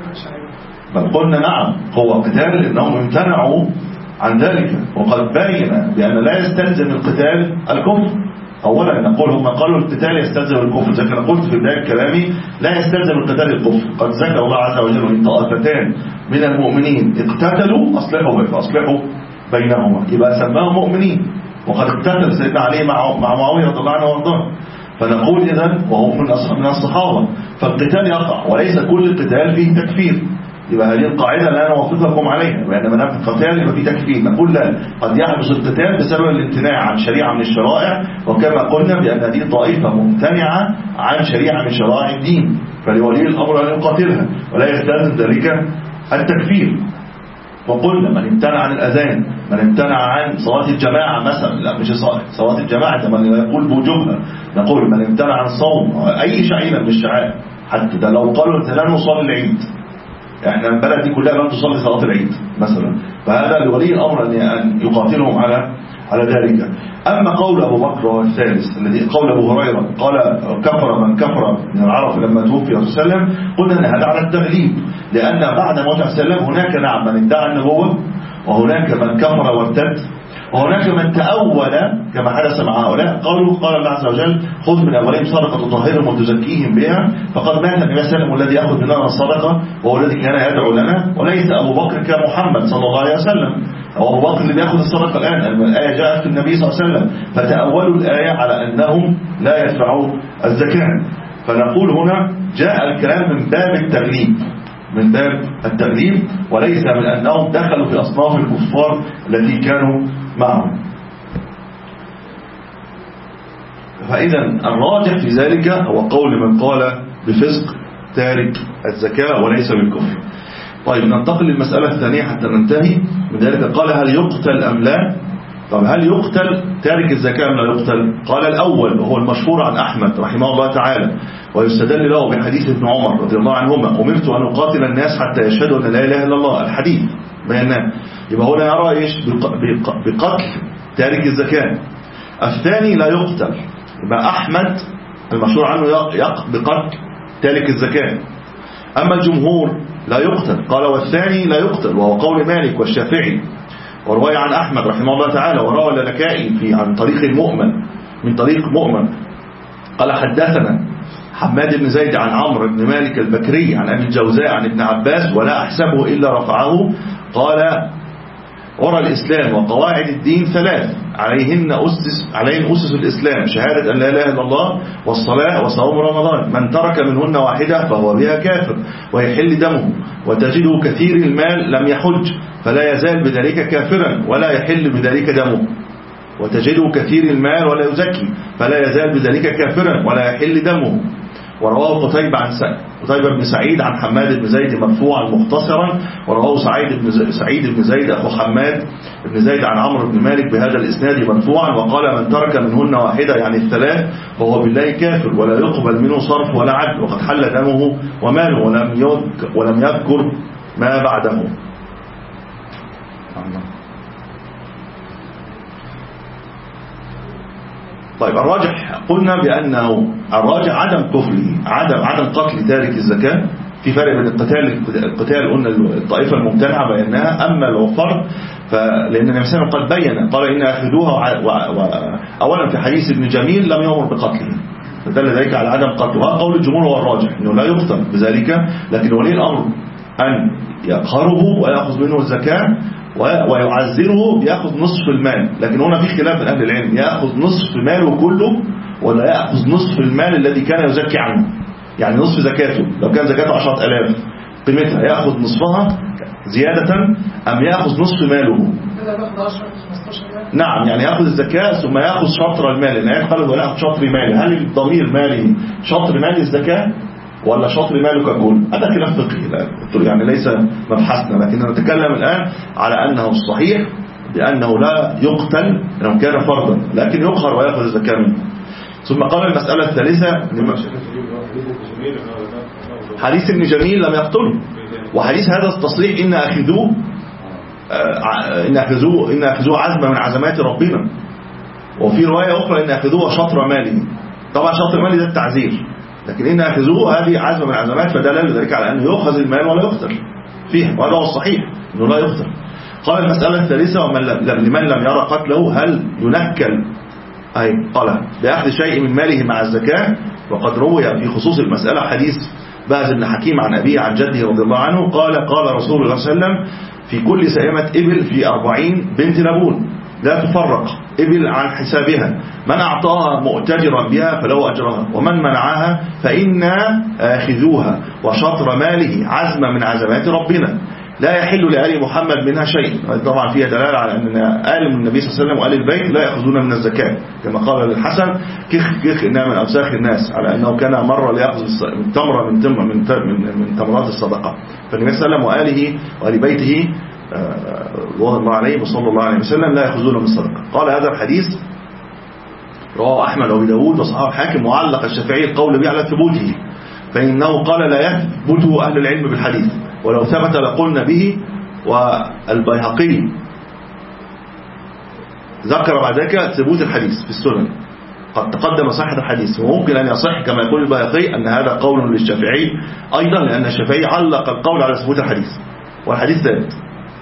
بل قلنا نعم هو قتال لأنهم امتنعوا عن ذلك، وقد بين بأن لا يستلزم القتال الكفر. أولا نقول هم قالوا القتال يستلزم الكفر، زي ما قلت في بداية كلامي لا يستلزم القتال الكفر. قد ذكر الله عز وجل إن طائفتان من المؤمنين اقتتلوا أصلحوا فأصلحوا بينهما، يبقى سماهم مؤمنين. وقد اقتتل سيدنا علي مع مع معاوية رضي الله عنه وارضاه. فنقول إذن وهم من الصحابة فالقتال يقع، وليس كل القتال فيه تكفير. يبقى هذه القاعدة لا نوافقكم عليها، لأن ما دام القتال يبقى فيه تكفير. نقول لا، قد يحدث القتال بسبب الامتناع عن شريعة من الشرائع، وكما قلنا بأن هذه طائفة ممتنعة عن شريعة من شرائع الدين، فلولي الأمر أن يقاتلها ولا يستلزم ذلك التكفير. وقلنا من امتنع عن الأذان، من امتنع عن صلاة الجماعة مثلا، لا مش صلاة الجماعة من يقول بوجوبها، نقول من امتنع عن الصوم أي شعيرة من الشعائر، حتى ده لو قالوا لا نصلي العيد، يعني البلد دي كلها لم تصلي صلاة العيد مثلا، فهذا لولي الأمر أن يقاتلهم على على ذلك. أما قول أبو بكر والثالث الذي قول أبو هريرة قال كفر من كفر من العرب لما توفي صلى الله عليه وسلم، قلنا أن هذا على التغليب، لأن بعد موت صلى الله عليه وسلم هناك نعم من ادعى النبوة، وهناك من كفر وارتد، وهناك من تأول كما حدث مع هؤلاء. قالوا قال الله عز وجل خذ من أولهم صدقة تطهرهم وتزكيهم بها، فقد مات النبي صلى الله عليه وسلم الذي يأخذ مننا الصدقة وهو الذي كان يدعو لنا، وليس أبو بكر كمحمد صلى الله عليه وسلم، أو أبو بكر اللي بيأخذ الصدقة الآن. الآية جاءت في النبي صلى الله عليه وسلم، فتأولوا الآية على أنهم لا يدفعوا الزكاة. فنقول هنا جاء الكلام من باب التغليب، من باب التغليب، وليس من أنهم دخلوا في أصناف الكفار التي كانوا معهم. فإذا الراجح في ذلك هو قول من قال بفسق تارك الزكاة وليس بالكفر. طيب ننتقل للمسألة الثانية حتى ننتهي من ذلك. قال هل يقتل أم لا؟ طب هل يقتل تارك الزكاة أم لا يقتل؟ قال الأول وهو المشهور عن أحمد رحمه الله تعالى، ويستدل له بحديث ابن عمر رضي الله عنهما أمرت أن أقاتل الناس حتى يشهدوا أن لا إله إلا الله، الحديث بيناه. يبقى هنا يرى إيش بقتل تارك الزكاة. الثاني لا يقتل، يبقى أحمد المشهور عنه بقتل تارك الزكاة. أما الجمهور لا يقتل، قال والثاني لا يقتل، وهو قول مالك والشافعي، ورواية عن أحمد رحمه الله تعالى. وروى اللالكائي في عن طريق المؤمن من طريق مؤمن قال حدثنا حماد بن زيد عن عمرو بن مالك البكري عن أبي الجوزاء عن ابن عباس ولا أحسبه إلا رفعه قال ورى الإسلام وقواعد الدين ثلاث عليهن أسس عليهن أسس الإسلام شهادة أن لا إله إلا الله والصلاة وصوم رمضان، من ترك منهن واحدة فهو بها كافر ويحل دمه. وتجده كثير المال لم يحج فلا يزال بذلك كافرا ولا يحل بذلك دمه، وتجده كثير المال ولا يزكي فلا يزال بذلك كافرا ولا يحل دمه. ورواه قتيبة عن قتيبة بن سعيد عن حماد بن زيد مرفوعا مختصرا، ورواه سعيد بن زيد سعيد بن زيد أخو حماد بن زيد عن عمرو بن مالك بهذا الإسناد مرفوعا، وقال من ترك منهن واحدة يعني الثلاث فهو بالله كافر ولا يقبل منه صرف ولا عدل، وقد حل دمه وماله ولم يذكر ولم يذكر ما بعده. طيب الراجح قلنا بأنه الراجح عدم كفره، عدم عدم قتل تارك الزكاة. في فرق بين القتال القتال قلنا الطائفة الممتنعة بينها، أما الفرض فلأن النبي صلى الله عليه وسلم قد بين قال إن أخذوها أولا في حديث ابن جميل لم يأمر بقتله، فدل ذلك على عدم قتله. قول الجمهور هو الراجح أنه لا يقتل بذلك، لكن ولي الأمر أن يقهره ويأخذ منه الزكاة ويعزره يأخذ نصف المال. لكن هنا في خلاف من أهل العلم، يأخذ نصف ماله كله ولا يأخذ نصف المال الذي كان يزكي عنه، يعني نصف زكاته لو كان زكاته عشرة آلاف قيمتها يأخذ نصفها زيادة أم يأخذ نصف ماله؟ نعم، يعني يأخذ الزكاة ثم يأخذ شطر المال، لأن آية قالت ولا يأخذ شطر مالي. هل الضمير مالي شطر مال الزكاة ولا شطر ماله ككل؟ هذا خلاف فقهي يعني ليس مبحثنا، لكن نتكلم الآن على أنه الصحيح بأنه لا يقتل لأنه كان فرضا، لكن يقهر ويأخذ الزكاة منه. ثم قال المسألة الثالثة حديث ابن جميل لم يقتله، وحديث هذا التصريح إن أخذوه إن أخذوه إن أخذوه عزمة من عزمات ربنا. وفي رواية أخرى إن أخذوه شطر ماله، طبعا شطر ماله ده التعزير، لكن إن أخذوه هذه عزمة من عزمات، فدل ذلك على أنه يؤخذ المال ولا يقتل فيه، وهذا هو الصحيح أنه لا يقتل. قال المسألة الثالثة ومن لمن لم يرى قتله هل ينكل أي قال بأخذ شيء من ماله مع الزكاة. وقد روي في خصوص المسألة حديث باز بن حكيم عن أبيه عن جده رضي الله عنه قال قال رسول الله صلى الله عليه وسلم في كل سائمة إبل في أربعين بنت لبون لا تفرق إبل عن حسابها، من أعطاها مؤتجرا بها فله أجرها ومن منعها فإنا آخذوها، وشطر ماله عزمة من عزمات ربنا لا يحل لآل محمد منها شيء. طبعا فيها دلالة على أن آل النبي صلى الله عليه وسلم وآل البيت لا يأخذون من الزكاة، كما قال للحسن كخ كخ إنها من أوساخ الناس، على أنه كان مرة ليأخذ تمرة من تم من من من تمرات الصدقة. فالنبي صلى الله عليه وسلم وآله وآل بيته رضوان الله عليه وصلى الله عليه وسلم لا يأخذون من الصدقة. قال هذا الحديث رواه أحمد وأبي داود وصححه الحاكم، وعلق الشافعي القول به على ثبوته، فإنه قال لا يثبت أهل العلم بالحديث، ولو ثبت لقلنا به. والبيهقي ذكر بعد ذلك ثبوت الحديث في السنن، قد تقدم صحة الحديث، وممكن أن يصح كما يقول البيهقي أن هذا قول للشافعي أيضا، لأن الشافعي علق القول على ثبوت الحديث والحديث ثابت،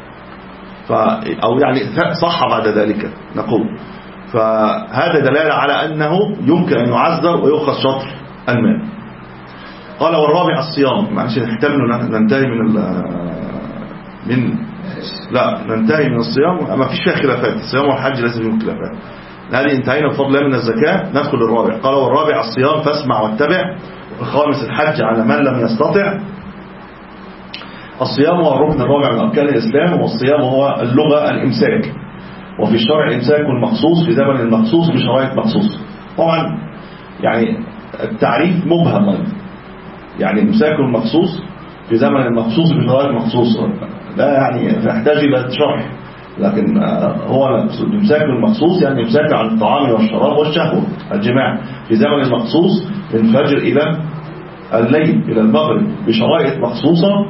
أو يعني صح بعد ذلك نقول. فهذا دلالة على أنه يمكن أن يعذر ويؤخذ شطر المال. قال والرابع الصيام، معلش نحتمل ننتهي من من لا ننتهي من الصيام، ما فيش فيها خلافات، الصيام والحج لازم يكون خلافات. هذه انتهينا بفضل الله من الزكاة، ندخل الرابع. قال والرابع الصيام فاسمع واتبع، والخامس الحج على من لم يستطع. الصيام هو الركن الرابع من أركان الإسلام، والصيام هو اللغة الإمساك، وفي الشرع الإمساك المخصوص في زمن المخصوص بشرائط مخصوص. طبعا يعني التعريف مبهم، يعني إمساك المخصوص في زمن المخصوص بشرائط مخصوص، لا يعني يحتاج إلى شرح، لكن هو الإمساك المخصوص يعني إمساك عن الطعام والشراب والشهوة الجماع في زمن المخصوص من الفجر إلى الليل إلى المغرب بشرائط مخصوصة،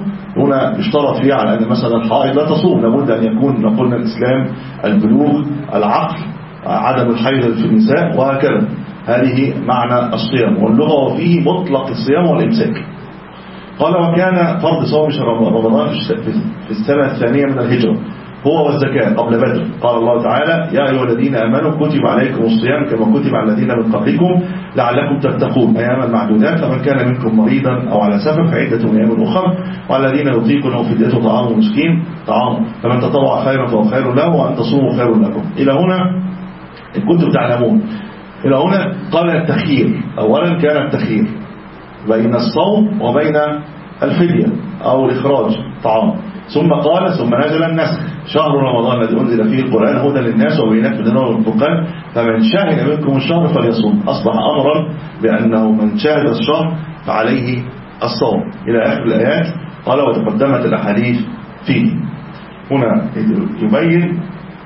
هنا يشترط فيها على أن مثلا الحائض لا تصوم، لابد أن يكون نقولنا الإسلام البلوغ، العقل، عدم الحيض في النساء وهكذا. هذه معنى الصيام، واللغة فيه مطلق الصيام والإمساك. قال وكان فرض صوم شهر رمضان في السنة الثانية من الهجرة هو والزكاة قبل بدر. قال الله تعالى يا أيها الذين آمنوا كتب عليكم الصيام كما كتب على الذين من قبلكم لعلكم تتقون أياما معدودات فمن كان منكم مريضا أو على سفر فعدة من أيام أخرى وعلى الذين يطيقونه فدية طعام مسكين طعام فمن تطوع خيرا فهو خير له وأن تصوموا خير لكم. إلى هنا إن كنتم تعلمون. إلى هنا قال التخيير. أولا كان التخيير بين الصوم وبين الفدية أو الإخراج طعام، ثم قال ثم نزل النسخ شهر رمضان الذي أنزل فيه القرآن هدى للناس وبينات من الهدى والفرقان فمن شهد منكم الشهر فليصوم. أصبح أمرا بأنه من شهد الشهر فعليه الصوم إلى آخر الآيات. قال وتقدمت الأحاديث فيه. هنا يبين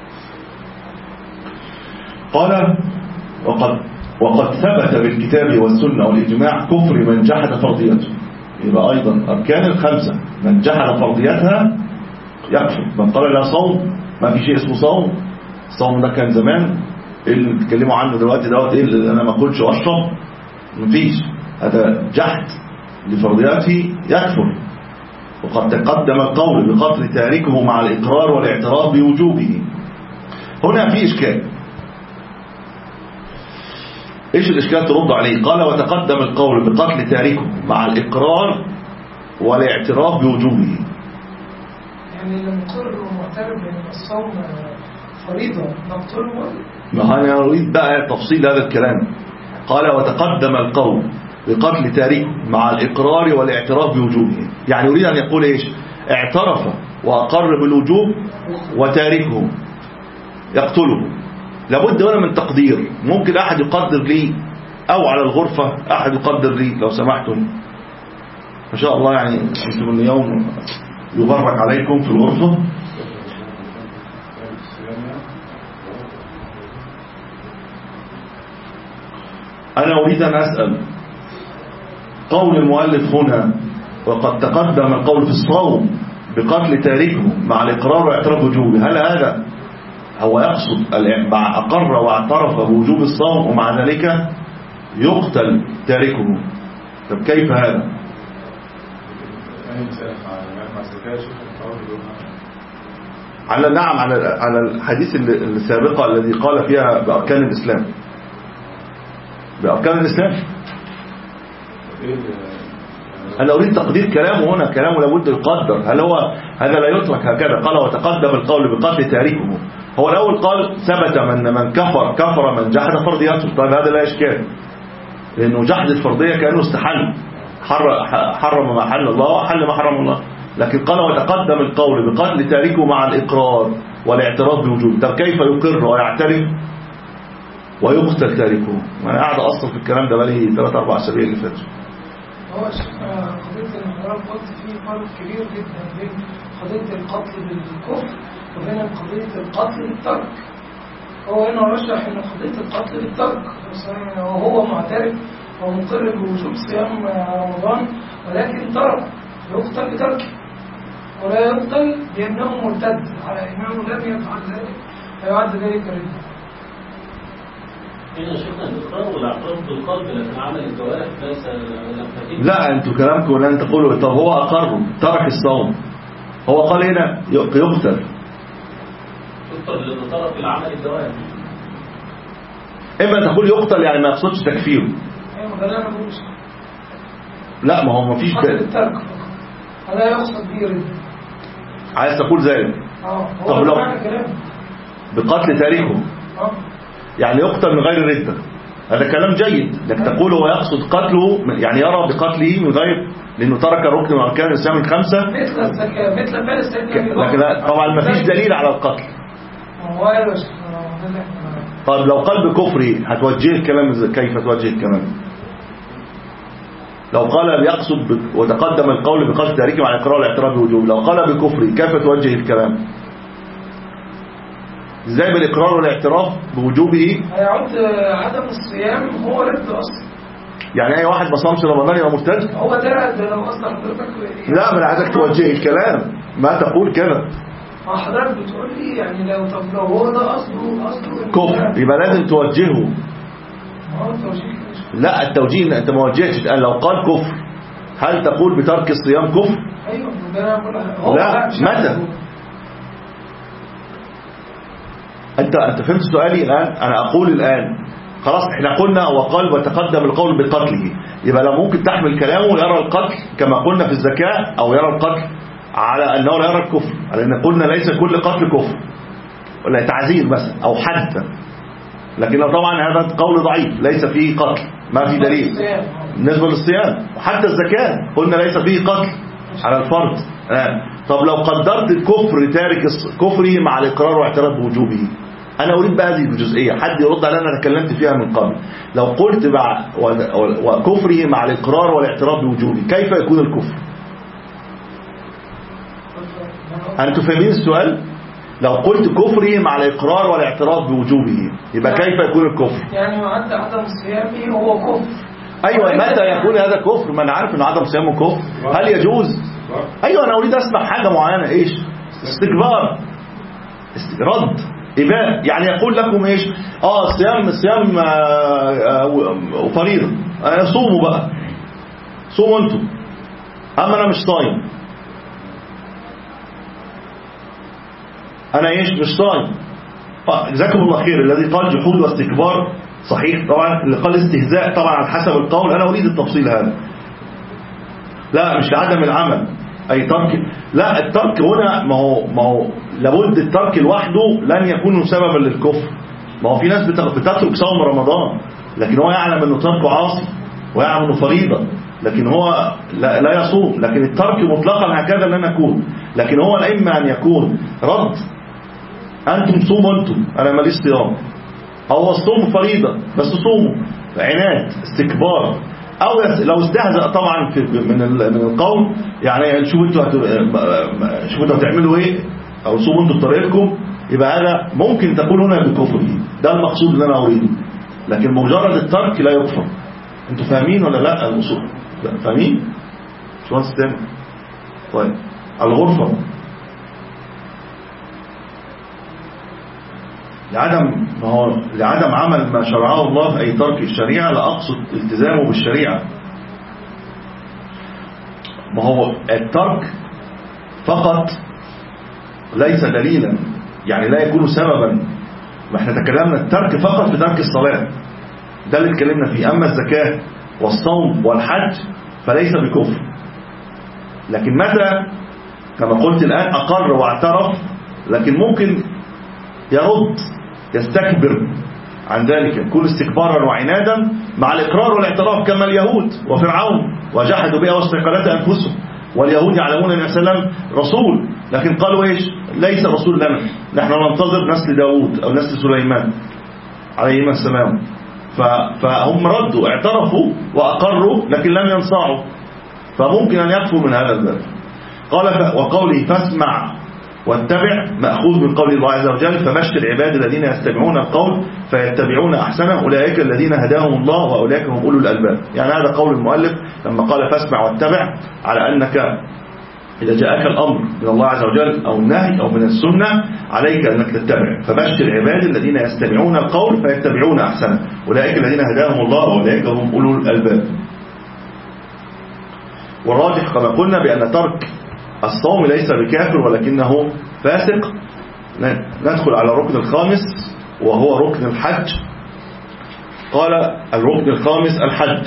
قال وقد وقد ثبت بالكتاب والسنة والإجماع كفر من جحد فرضيته. يبقى أيضا أركان الخمسة من جحد فرضيتها يكفر. من قال لا صوم ما في شيء اسمه صوم. الصوم ده كان زمان اللي بتكلموا عنه دلوقتي دوت ايه اللي انا ما اكلش واشرب مفيش. هذا جحد لفرضياته يكفر. وقد تقدم القول بقتل تاركه مع الإقرار والاعتراف بوجوبه. هنا في إشكال. إيش الإشكال ترد عليه؟ قال وتقدم القول بقتل تاركه مع الإقرار والاعتراف بوجوبه. يعني اللي مقر ومعترف بأن الصوم فريضة نقتله. ما أنا أريد بقى تفصيل هذا الكلام. قال وتقدم القول بقتل تاركه مع الإقرار والاعتراف بوجوبه. يعني يريد أن يقول إيش؟ اعترف وأقر بالوجوب وتاركه يقتله. لابد هنا من تقدير. ممكن أحد يقدر لي أو على الغرفة أحد يقدر لي لو سمحتم. ما شاء الله يعني أنتم اليوم يبارك عليكم في الغرفة. أنا أريد أن أسأل قول المؤلف هنا وقد تقدم القول في الصوم بقتل تاركه مع الإقرار واعتراف وجوبه. هل هذا هو يقصد أقر واعترف بوجوب الصوم ومع ذلك يقتل تاركه؟ طب كيف هذا؟ على نعم على على الحديث السابقة الذي قال فيها بأركان الإسلام. بأركان الإسلام أنا أريد تقدير كلامه هنا. كلامه لابد يقدر. هل هو هذا لا يترك هكذا؟ قال وتقدم القول بقتل تاركه. هو الأول قال ثبت من من كفر كفر من جحد فرضيته. طيب هذا لا إشكال لأنه جحد الفرضية كأنه استحل حرم ما حل الله وحل ما حرم الله. لكن قال وتقدم القول بقتل تاركه مع الإقرار والاعتراف بوجوده. طب كيف يقر ويعترف ويقتل تاركه؟ أنا قاعد أصلا في الكلام ده بقالي ثلاث أربع أسابيع اللي فاتوا. هو قضية الانحراف قلت فيه فرق كبير جدا بين قضية القتل بالكفر وبين قضية القتل بالترك. هو هنا رشح ان قضية القتل بالترك وهو معترف ومقر بوجوب صيام رمضان ولكن ترك يقتل بتركه ولا يقتل بأنه مرتد على إمامه لم يفعل ذلك فيعد ذلك ردة. هنا شفنا الإقرار والاعتراف بالقلب لكن عمل الجوارح ليس. لا أنتوا كلامكم لن تقولوا طب هو أقر ترك الصوم. هو قال هنا يقتل. يقتل لطرف العمل الجوارح. إما تقول يقتل يعني ما يقصدش تكفيره. أيوة ده أنا بقولش. لا ما هو ما فيش قتل الترك هذا يقصد به ردة. عايز تقول ذلك. اه طب هو لو معنى كلامه بقتل تاريخه اه يعني يقتل من غير ردة. هذا كلام جيد. لك تقول هو يقصد قتله يعني يرى بقتله من غير لأنه ترك ركن من أركان الإسلام الخمسة مثل الزكاة مثل فارس سيدنا. لكن طبعا ما فيش دليل على القتل. هو قال طب لو قال بكفري هتوجه الكلام كيف توجه الكلام؟ لو قال يقصد وتقدم القول بقتل تاركه مع الإقرار والاعتراف بوجوب. لو قال بكفري كيف توجه الكلام؟ ازاي بالاقرار والاعتراف بوجوبه؟ هيعد عدم الصيام هو رد اصلا. يعني اي واحد ما صامش رمضان يبقى مرتد؟ هو ده ده لو اصلا حضرتك لا، ما انا عايزك توجه الكلام، ما تقول كده. ما حضرتك بتقول لي يعني لو طب لو هو ده اصله اصله كفر يبقى لازم توجهه. ما هو التوجيه لا، التوجيه انت ما وجهتش. الان لو قال كفر هل تقول بترك الصيام كفر؟ ايوه ده هو لا، متى؟ انت انت فهمت سؤالي الان؟ انا اقول الان خلاص احنا قلنا وقال وتقدم القول بقتله، يبقى لو ممكن تحمل كلامه يرى القتل كما قلنا في الزكاة، او يرى القتل على انه لا يرى الكفر، على ان قلنا ليس كل قتل كفر ولا تعزير مثلا او حد، لكن طبعا هذا قول ضعيف ليس فيه قتل، ما في دليل بالنسبة للصيام. وحتى الزكاة قلنا ليس فيه قتل على الفرد. آه. طب لو قدرت الكفر تارك كفره مع الاقرار واعتراف بوجوبه، انا اريد بقى هذه الجزئيه حد يرد على انا تكلمت فيها من قبل. لو قلت مع وكفره مع الاقرار والاعتراف بوجوبه كيف يكون الكفر؟ انتوا فاهمين السؤال؟ لو قلت كفره مع الاقرار والاعتراف بوجوبه يبقى كيف يكون الكفر؟ يعني معد عدم صيامه هو كفر. ايوه، متى يكون هذا كفر؟ ما انا عارف ان عدم صيامه كفر. هل يجوز؟ ايوه، انا اريد اسمع حاجه معينه. ايش؟ استكبار، رد، إباء. يعني يقول لكم ايش؟ اه صيام صيام وفريضه، آه صوموا بقى، صوموا انتوا، اما انا مش صايم، انا ايش مش صايم. جزاكم الله خير. الذي قال جحود واستكبار صحيح طبعا، اللي قال استهزاء طبعا على حسب القول، انا اريد التفصيل هذا. لا، مش لعدم العمل اي ترك، لا الترك هنا ما هو ما هو لابد الترك لوحده لن يكون سببا للكفر. ما هو في ناس بتترك صوم رمضان لكن هو يعلم انه تركه عاصي ويعلم انه فريضه، لكن هو لا, لا يصوم. لكن الترك مطلقا هكذا لن يكون، لكن هو اما ان يكون رد، انتم صوموا انتم، انا ماليش صيام، او الصوم فريضه بس صوموا، عناد، استكبار، او لو استهزأ طبعا في من من القول، يعني شوفوا انتوا شوفوا انتوا هتعملوا ايه، او صوموا انتوا بطريقتكم، يبقى هذا ممكن تكون هنا بالكفر. ده المقصود اللي انا اريده، لكن مجرد الترك لا يكفر. انتوا فاهمين ولا لا الاصول؟ فاهمين؟ شو هنستمع؟ طيب الغرفه لعدم ما هو لعدم عمل ما شرعه الله أي ترك الشريعة، لا أقصد التزامه بالشريعة. ما هو الترك فقط ليس دليلا، يعني لا يكون سببا. ما احنا تكلمنا الترك فقط في ترك الصلاة، ده اللي اتكلمنا فيه. أما الزكاة والصوم والحج فليس بكفر، لكن متى كما قلت الآن أقر واعترف، لكن ممكن يرد يستكبر عن ذلك، يكون استكبارا وعنادا مع الإقرار والاعتراف كما اليهود وفرعون، وجحدوا بها واستيقنتها أنفسهم. واليهود يعلمون أن السلام رسول، لكن قالوا إيش؟ ليس رسول لنا، نحن ننتظر نسل داود أو نسل سليمان عليهما السلام. فهم ردوا، اعترفوا وأقروا لكن لم ينصاعوا، فممكن أن يكفوا من هذا الباب. قال وقوله فاسمع واتبع مأخوذ من قول الله عز وجل فبشر العباد الذين يستمعون القول فيتبعون أحسنه أولئك الذين هداهم الله وأولئك هم أولو الألباب. يعني هذا قول المؤلف لما قال فاسمع واتبع، على أنك إذا جاءك الأمر من الله عز وجل أو النهي أو من السنة عليك أنك تتبع. فبشر العباد الذين يستمعون القول فيتبعون أحسنه أولئك الذين هداهم الله وأولئك هم أولو الألباب. والراجح كما قلنا بأن ترك الصوم ليس بكافر ولكنه فاسق. ندخل على الركن الخامس وهو ركن الحج. قال الركن الخامس الحج،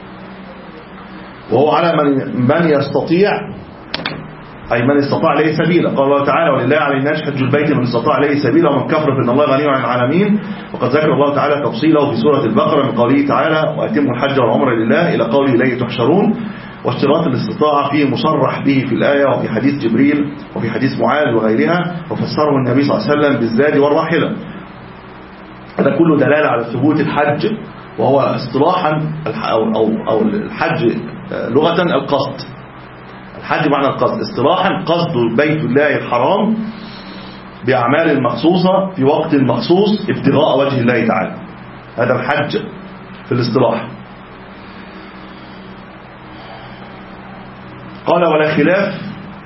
وهو على من, من يستطيع، أي من استطاع عليه سبيلا. قال الله تعالى ولله على الناس حج البيت من استطاع عليه سبيلا ومن كفر فإن الله غني عن العالمين. وقد ذكر الله تعالى تفصيله في سورة البقرة من قوله تعالى وأتموا الحج والعمرة لله إلى قوله إليه تحشرون. واشتراط الاستطاعة فيه مصرح به في الآية وفي حديث جبريل وفي حديث معاذ وغيرها، وفسره النبي صلى الله عليه وسلم بالزاد والراحلة. هذا كله دلالة على ثبوت الحج، وهو اصطلاحا أو, أو, أو الحج لغة القصد. الحج معنى القصد، اصطلاحا قصد بيت الله الحرام بأعمال مخصوصة في وقت مخصوص ابتغاء وجه الله تعالى. هذا الحج في الاصطلاح. قال ولا خلاف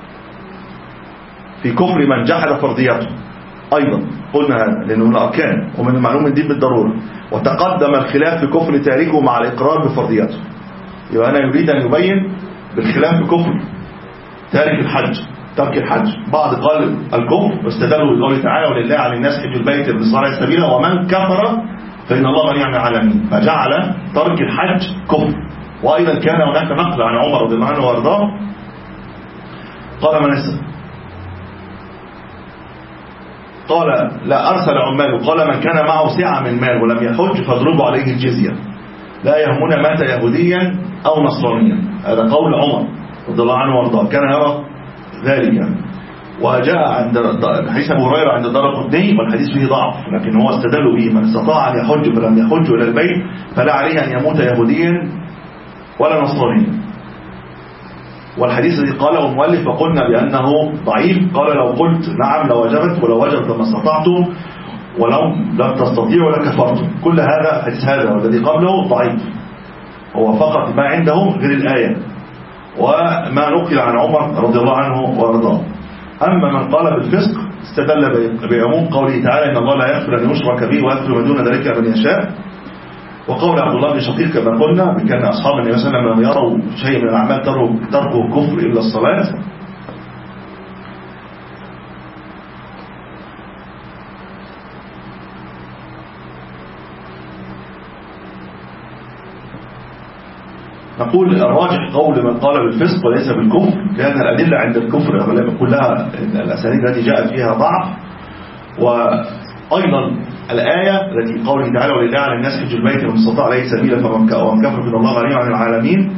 في كفر من جحد فرضيته أيضا، قلنا هذا لأنه من الأركان ومن المعلوم الدين بالضرورة. وتقدم الخلاف في كفر تاركه مع الإقرار بفرضيته. يبقى أنا يريد أن يبين بالخلاف في كفر تارك الحج، ترك الحج. بعض قال الكفر واستدلوا بقوله تعالى ولله على الناس حج البيت من استطاع سبيلا ومن كفر فإن الله غني عن العالمين، فجعل ترك الحج كفر. وأيضا كان هناك نقل عن عمر رضي الله عنه وارضاه قال من اسم قال لا أرسل عماله، قال من كان معه سعة من مال ولم يحج فاضربوا عليه الجزية لا يهمون مات يهوديا أو نصرانيا. هذا قول عمر رضي الله عنه وارضاه، كان يرى ذلك. وجاء عند حديث أبو هريرة عند الدارقطني والحديث فيه ضعف، لكن هو استدل به من استطاع أن يحج فلم يحج إلى البيت فلا عليه أن يموت يهوديا ولا نصرانيا. والحديث الذي قاله المؤلف فقلنا بأنه ضعيف، قال لو قلت نعم لوجبت ولو وجبت لما استطعتم ولو لم تستطيعوا لكفرتم. كل هذا الحديث هذا والذي قبله ضعيف، هو فقط ما عندهم غير الآية وما نقل عن عمر رضي الله عنه وارضاه. أما من قال بالفسق استدل بعموم قوله تعالى إن الله لا يغفر أن يشرك به ويغفر ما دون ذلك من يشاء، وقول عبد الله بن شقيق كما قلنا بكان أصحاب النبي صلى الله عليه وسلم لم يروا شيء من الأعمال تركوا كفر إلا الصلاة. نقول الراجح قول من قال بالفسق وليس بالكفر، لأن الأدلة عند الكفر كلها الأسانيد التي جاءت فيها ضعف. وأيضا الآية التي قوله تعالى ولله على الناس حج البيت من استطاع عليه سبيلا فمن كفر فإن الله غني عن العالمين.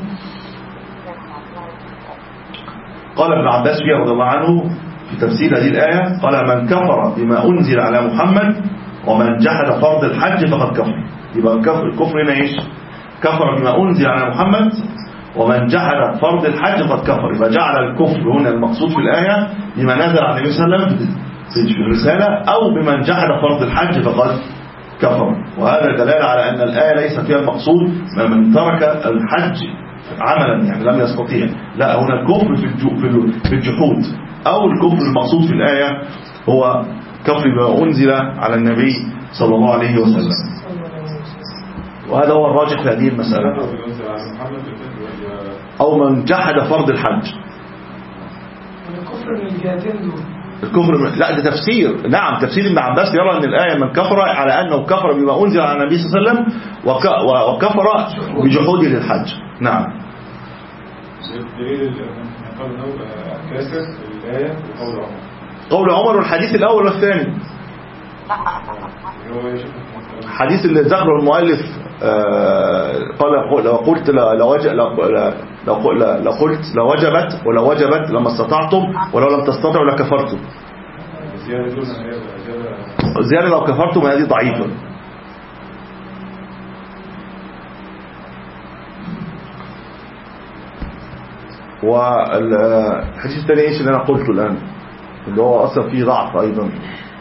قال ابن عباس فيها رضي الله عنه في تفسير هذه الآية قال من كفر بما أنزل على محمد ومن جحد فرض الحج فقد كفر. يبقى الكفر, الكفر هنا إيش؟ كفر بما أنزل على محمد ومن جحد فرض الحج فقد كفر. يبقى جعل الكفر هنا المقصود في الآية بما نزل على النبي صلى الله عليه وسلم في الرسالة أو بمن جحد فرض الحج فقد كفر. وهذا دلالة على أن الآية ليس فيها المقصود من ترك الحج عملا يعني لم يستطيع، لا، هنا الكفر في الجحود أو الكفر المقصود في الآية هو كفر بما أنزل على النبي صلى الله عليه وسلم. وهذا هو الراجح في هذه المسألة. أو من جحد فرض الحج. الكفر من الجهتين دول. الكفر لا ده تفسير، نعم تفسير ابن عباس يرى أن الآية من كفر على أنه كفر بما أنزل على النبي صلى الله عليه وسلم وكفر بجحوده للحج. نعم. قول عمر والحديث الأول والثاني. حديث اللي ذكره المؤلف قال لو قلت لو لو قلت لوجبت ولو وجبت لما استطعتم ولو لم تستطعوا لكفرتم. زيادة لو كفرتم هذه ضعيفة. والحديث الثاني ايش اللي انا قلته الان اللي هو اصلا فيه ضعف ايضا.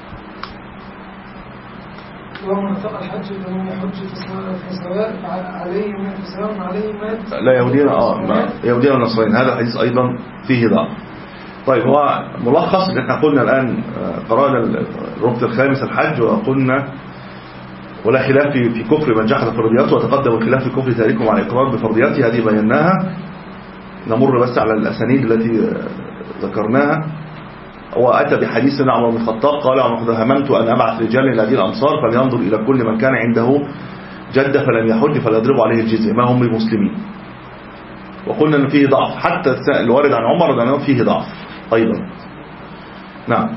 ومن اتقى الحج فمن يحج فسواء عليه من فسواء عليه مات لا يهودين اه يهودين ونصرين. هذا الحديث ايضا فيه ضعف. طيب هو ملخص اللي احنا قلنا الان قرانا الركن الخامس الحج وقلنا ولا خلاف في في كفر من جحد فرضياته وتقدم الخلاف في كفر تاركه مع الاقرار بفرضياته. هذه بيناها. نمر بس على الاسانيد التي ذكرناها. وأتى بحديث عمر بن الخطاب قال عمر هممت أن أبعث رجال إلى هذه الأمصار فلينظر إلى كل من كان عنده جدة فلم يحج فليضربوا عليه الجزية ما هم بمسلمين. وقلنا أن فيه ضعف حتى الوارد عن عمر لأنه فيه ضعف أيضا. نعم.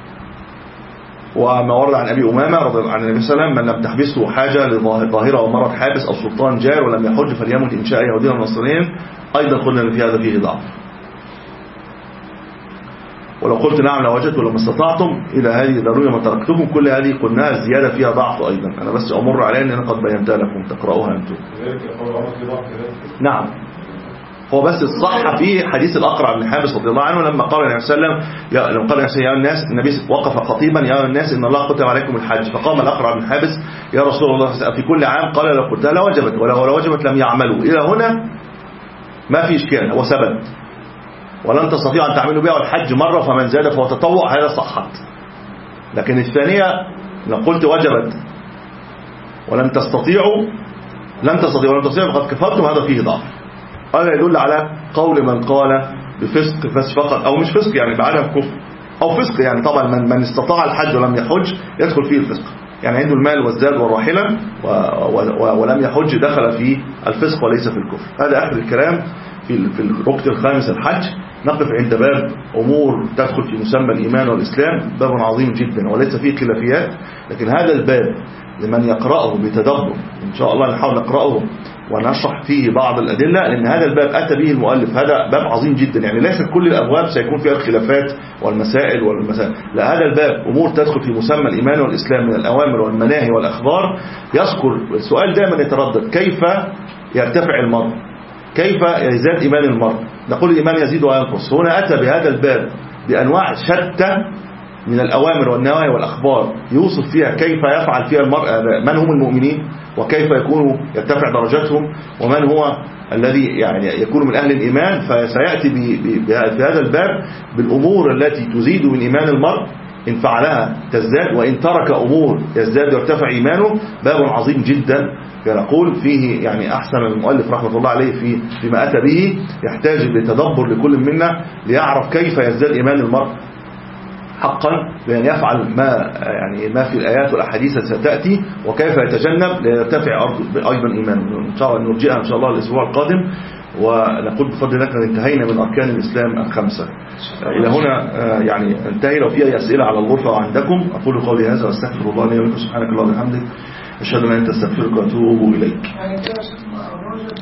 وما ورد عن أبي أمامة رضي عن النبي صلى الله عليه وسلم من لم تحبسه حاجة لظاهرة أو مرض حابس أو سلطان جار ولم يحج فليمت إن شاء يهوديا ونصرانيا. أيضا قلنا أن في هذا فيه ضعف. ولو قلت نعم لوجدت ولما استطعتم إلى هذه ضرورية ما تركتكم كل هذه قلناها زيادة فيها ضعف أيضا. أنا بس أمر عليها أن أنا قد بينتها لكم تقرأوها أنتم. نعم. هو بس الصح في حديث الأقرع بن حابس رضي الله عنه لما قال النبي صلى الله عليه وسلم لما قال يا الناس النبي وقف خطيبا يا الناس إن الله كتب عليكم الحج فقام الأقرع بن حابس يا رسول الله في كل عام قال لو قلتها لوجبت ولو وجبت لم يعملوا. إلى هنا ما في إشكال وثبت ولن تستطيعوا أن تعملوا بها الحج مرة فمن زاد فهو تطوع، هذا صحت. لكن الثانية لو قلت وجبت ولن تستطيعوا لن تستطيعوا ولن تستطيعوا فقد كفرتم، هذا فيه ضعف. هذا يدل على قول من قال بفسق بس فقط، أو مش فسق يعني بعدم كفر، أو فسق يعني طبعا من, من استطاع الحج ولم يحج يدخل فيه الفسق، يعني عنده المال والزاد والراحلة ولم يحج دخل في الفسق وليس في الكفر. هذا آخر الكلام في في الركن الخامس الحج. نقف عند باب أمور تدخل في مسمى الإيمان والإسلام، باب عظيم جدا وليس فيه خلافيات، لكن هذا الباب لمن يقرأه بتدبر إن شاء الله نحاول نقرأه ونشرح فيه بعض الأدلة، لأن هذا الباب أتى به المؤلف، هذا باب عظيم جدا. يعني ليست كل الأبواب سيكون فيها الخلافات والمسائل والمسائل، لا، هذا الباب أمور تدخل في مسمى الإيمان والإسلام من الأوامر والمناهي والأخبار. يذكر السؤال دائما يتردد، كيف يرتفع المرء، كيف يزداد إيمان المرء؟ نقول الإيمان يزيد وينقص. هنا أتى بهذا الباب بأنواع شتى من الأوامر والنواهي والأخبار يوصف فيها كيف يفعل فيها المرء، من هم المؤمنين وكيف يكون يرتفع درجاتهم، ومن هو الذي يعني يكون من أهل الإيمان. فسيأتي في هذا الباب بالأمور التي تزيد من إيمان المرء إن فعلها تزداد، وإن ترك أمور يزداد ويرتفع إيمانه. باب عظيم جدا فنقول فيه يعني أحسن المؤلف رحمة الله عليه في فيما أتى به، يحتاج لتدبر لكل منا ليعرف كيف يزداد إيمان المرء حقا، بأن يفعل ما يعني ما في الآيات والأحاديث ستأتي، وكيف يتجنب ليرتفع أيضا إيمانه. إن شاء الله نرجئها إن شاء الله الأسبوع القادم، ونقول بفضل الله أن انتهينا من أركان الإسلام الخمسة. إلى هنا يعني انتهي. لو في أي أسئلة على الغرفة عندكم أقول قولي هذا وأستغفر الله لي ولكم. سبحانك اللهم وبحمدك، أشهد أن لا إله إلا أنت، أستغفرك وأتوب إليك.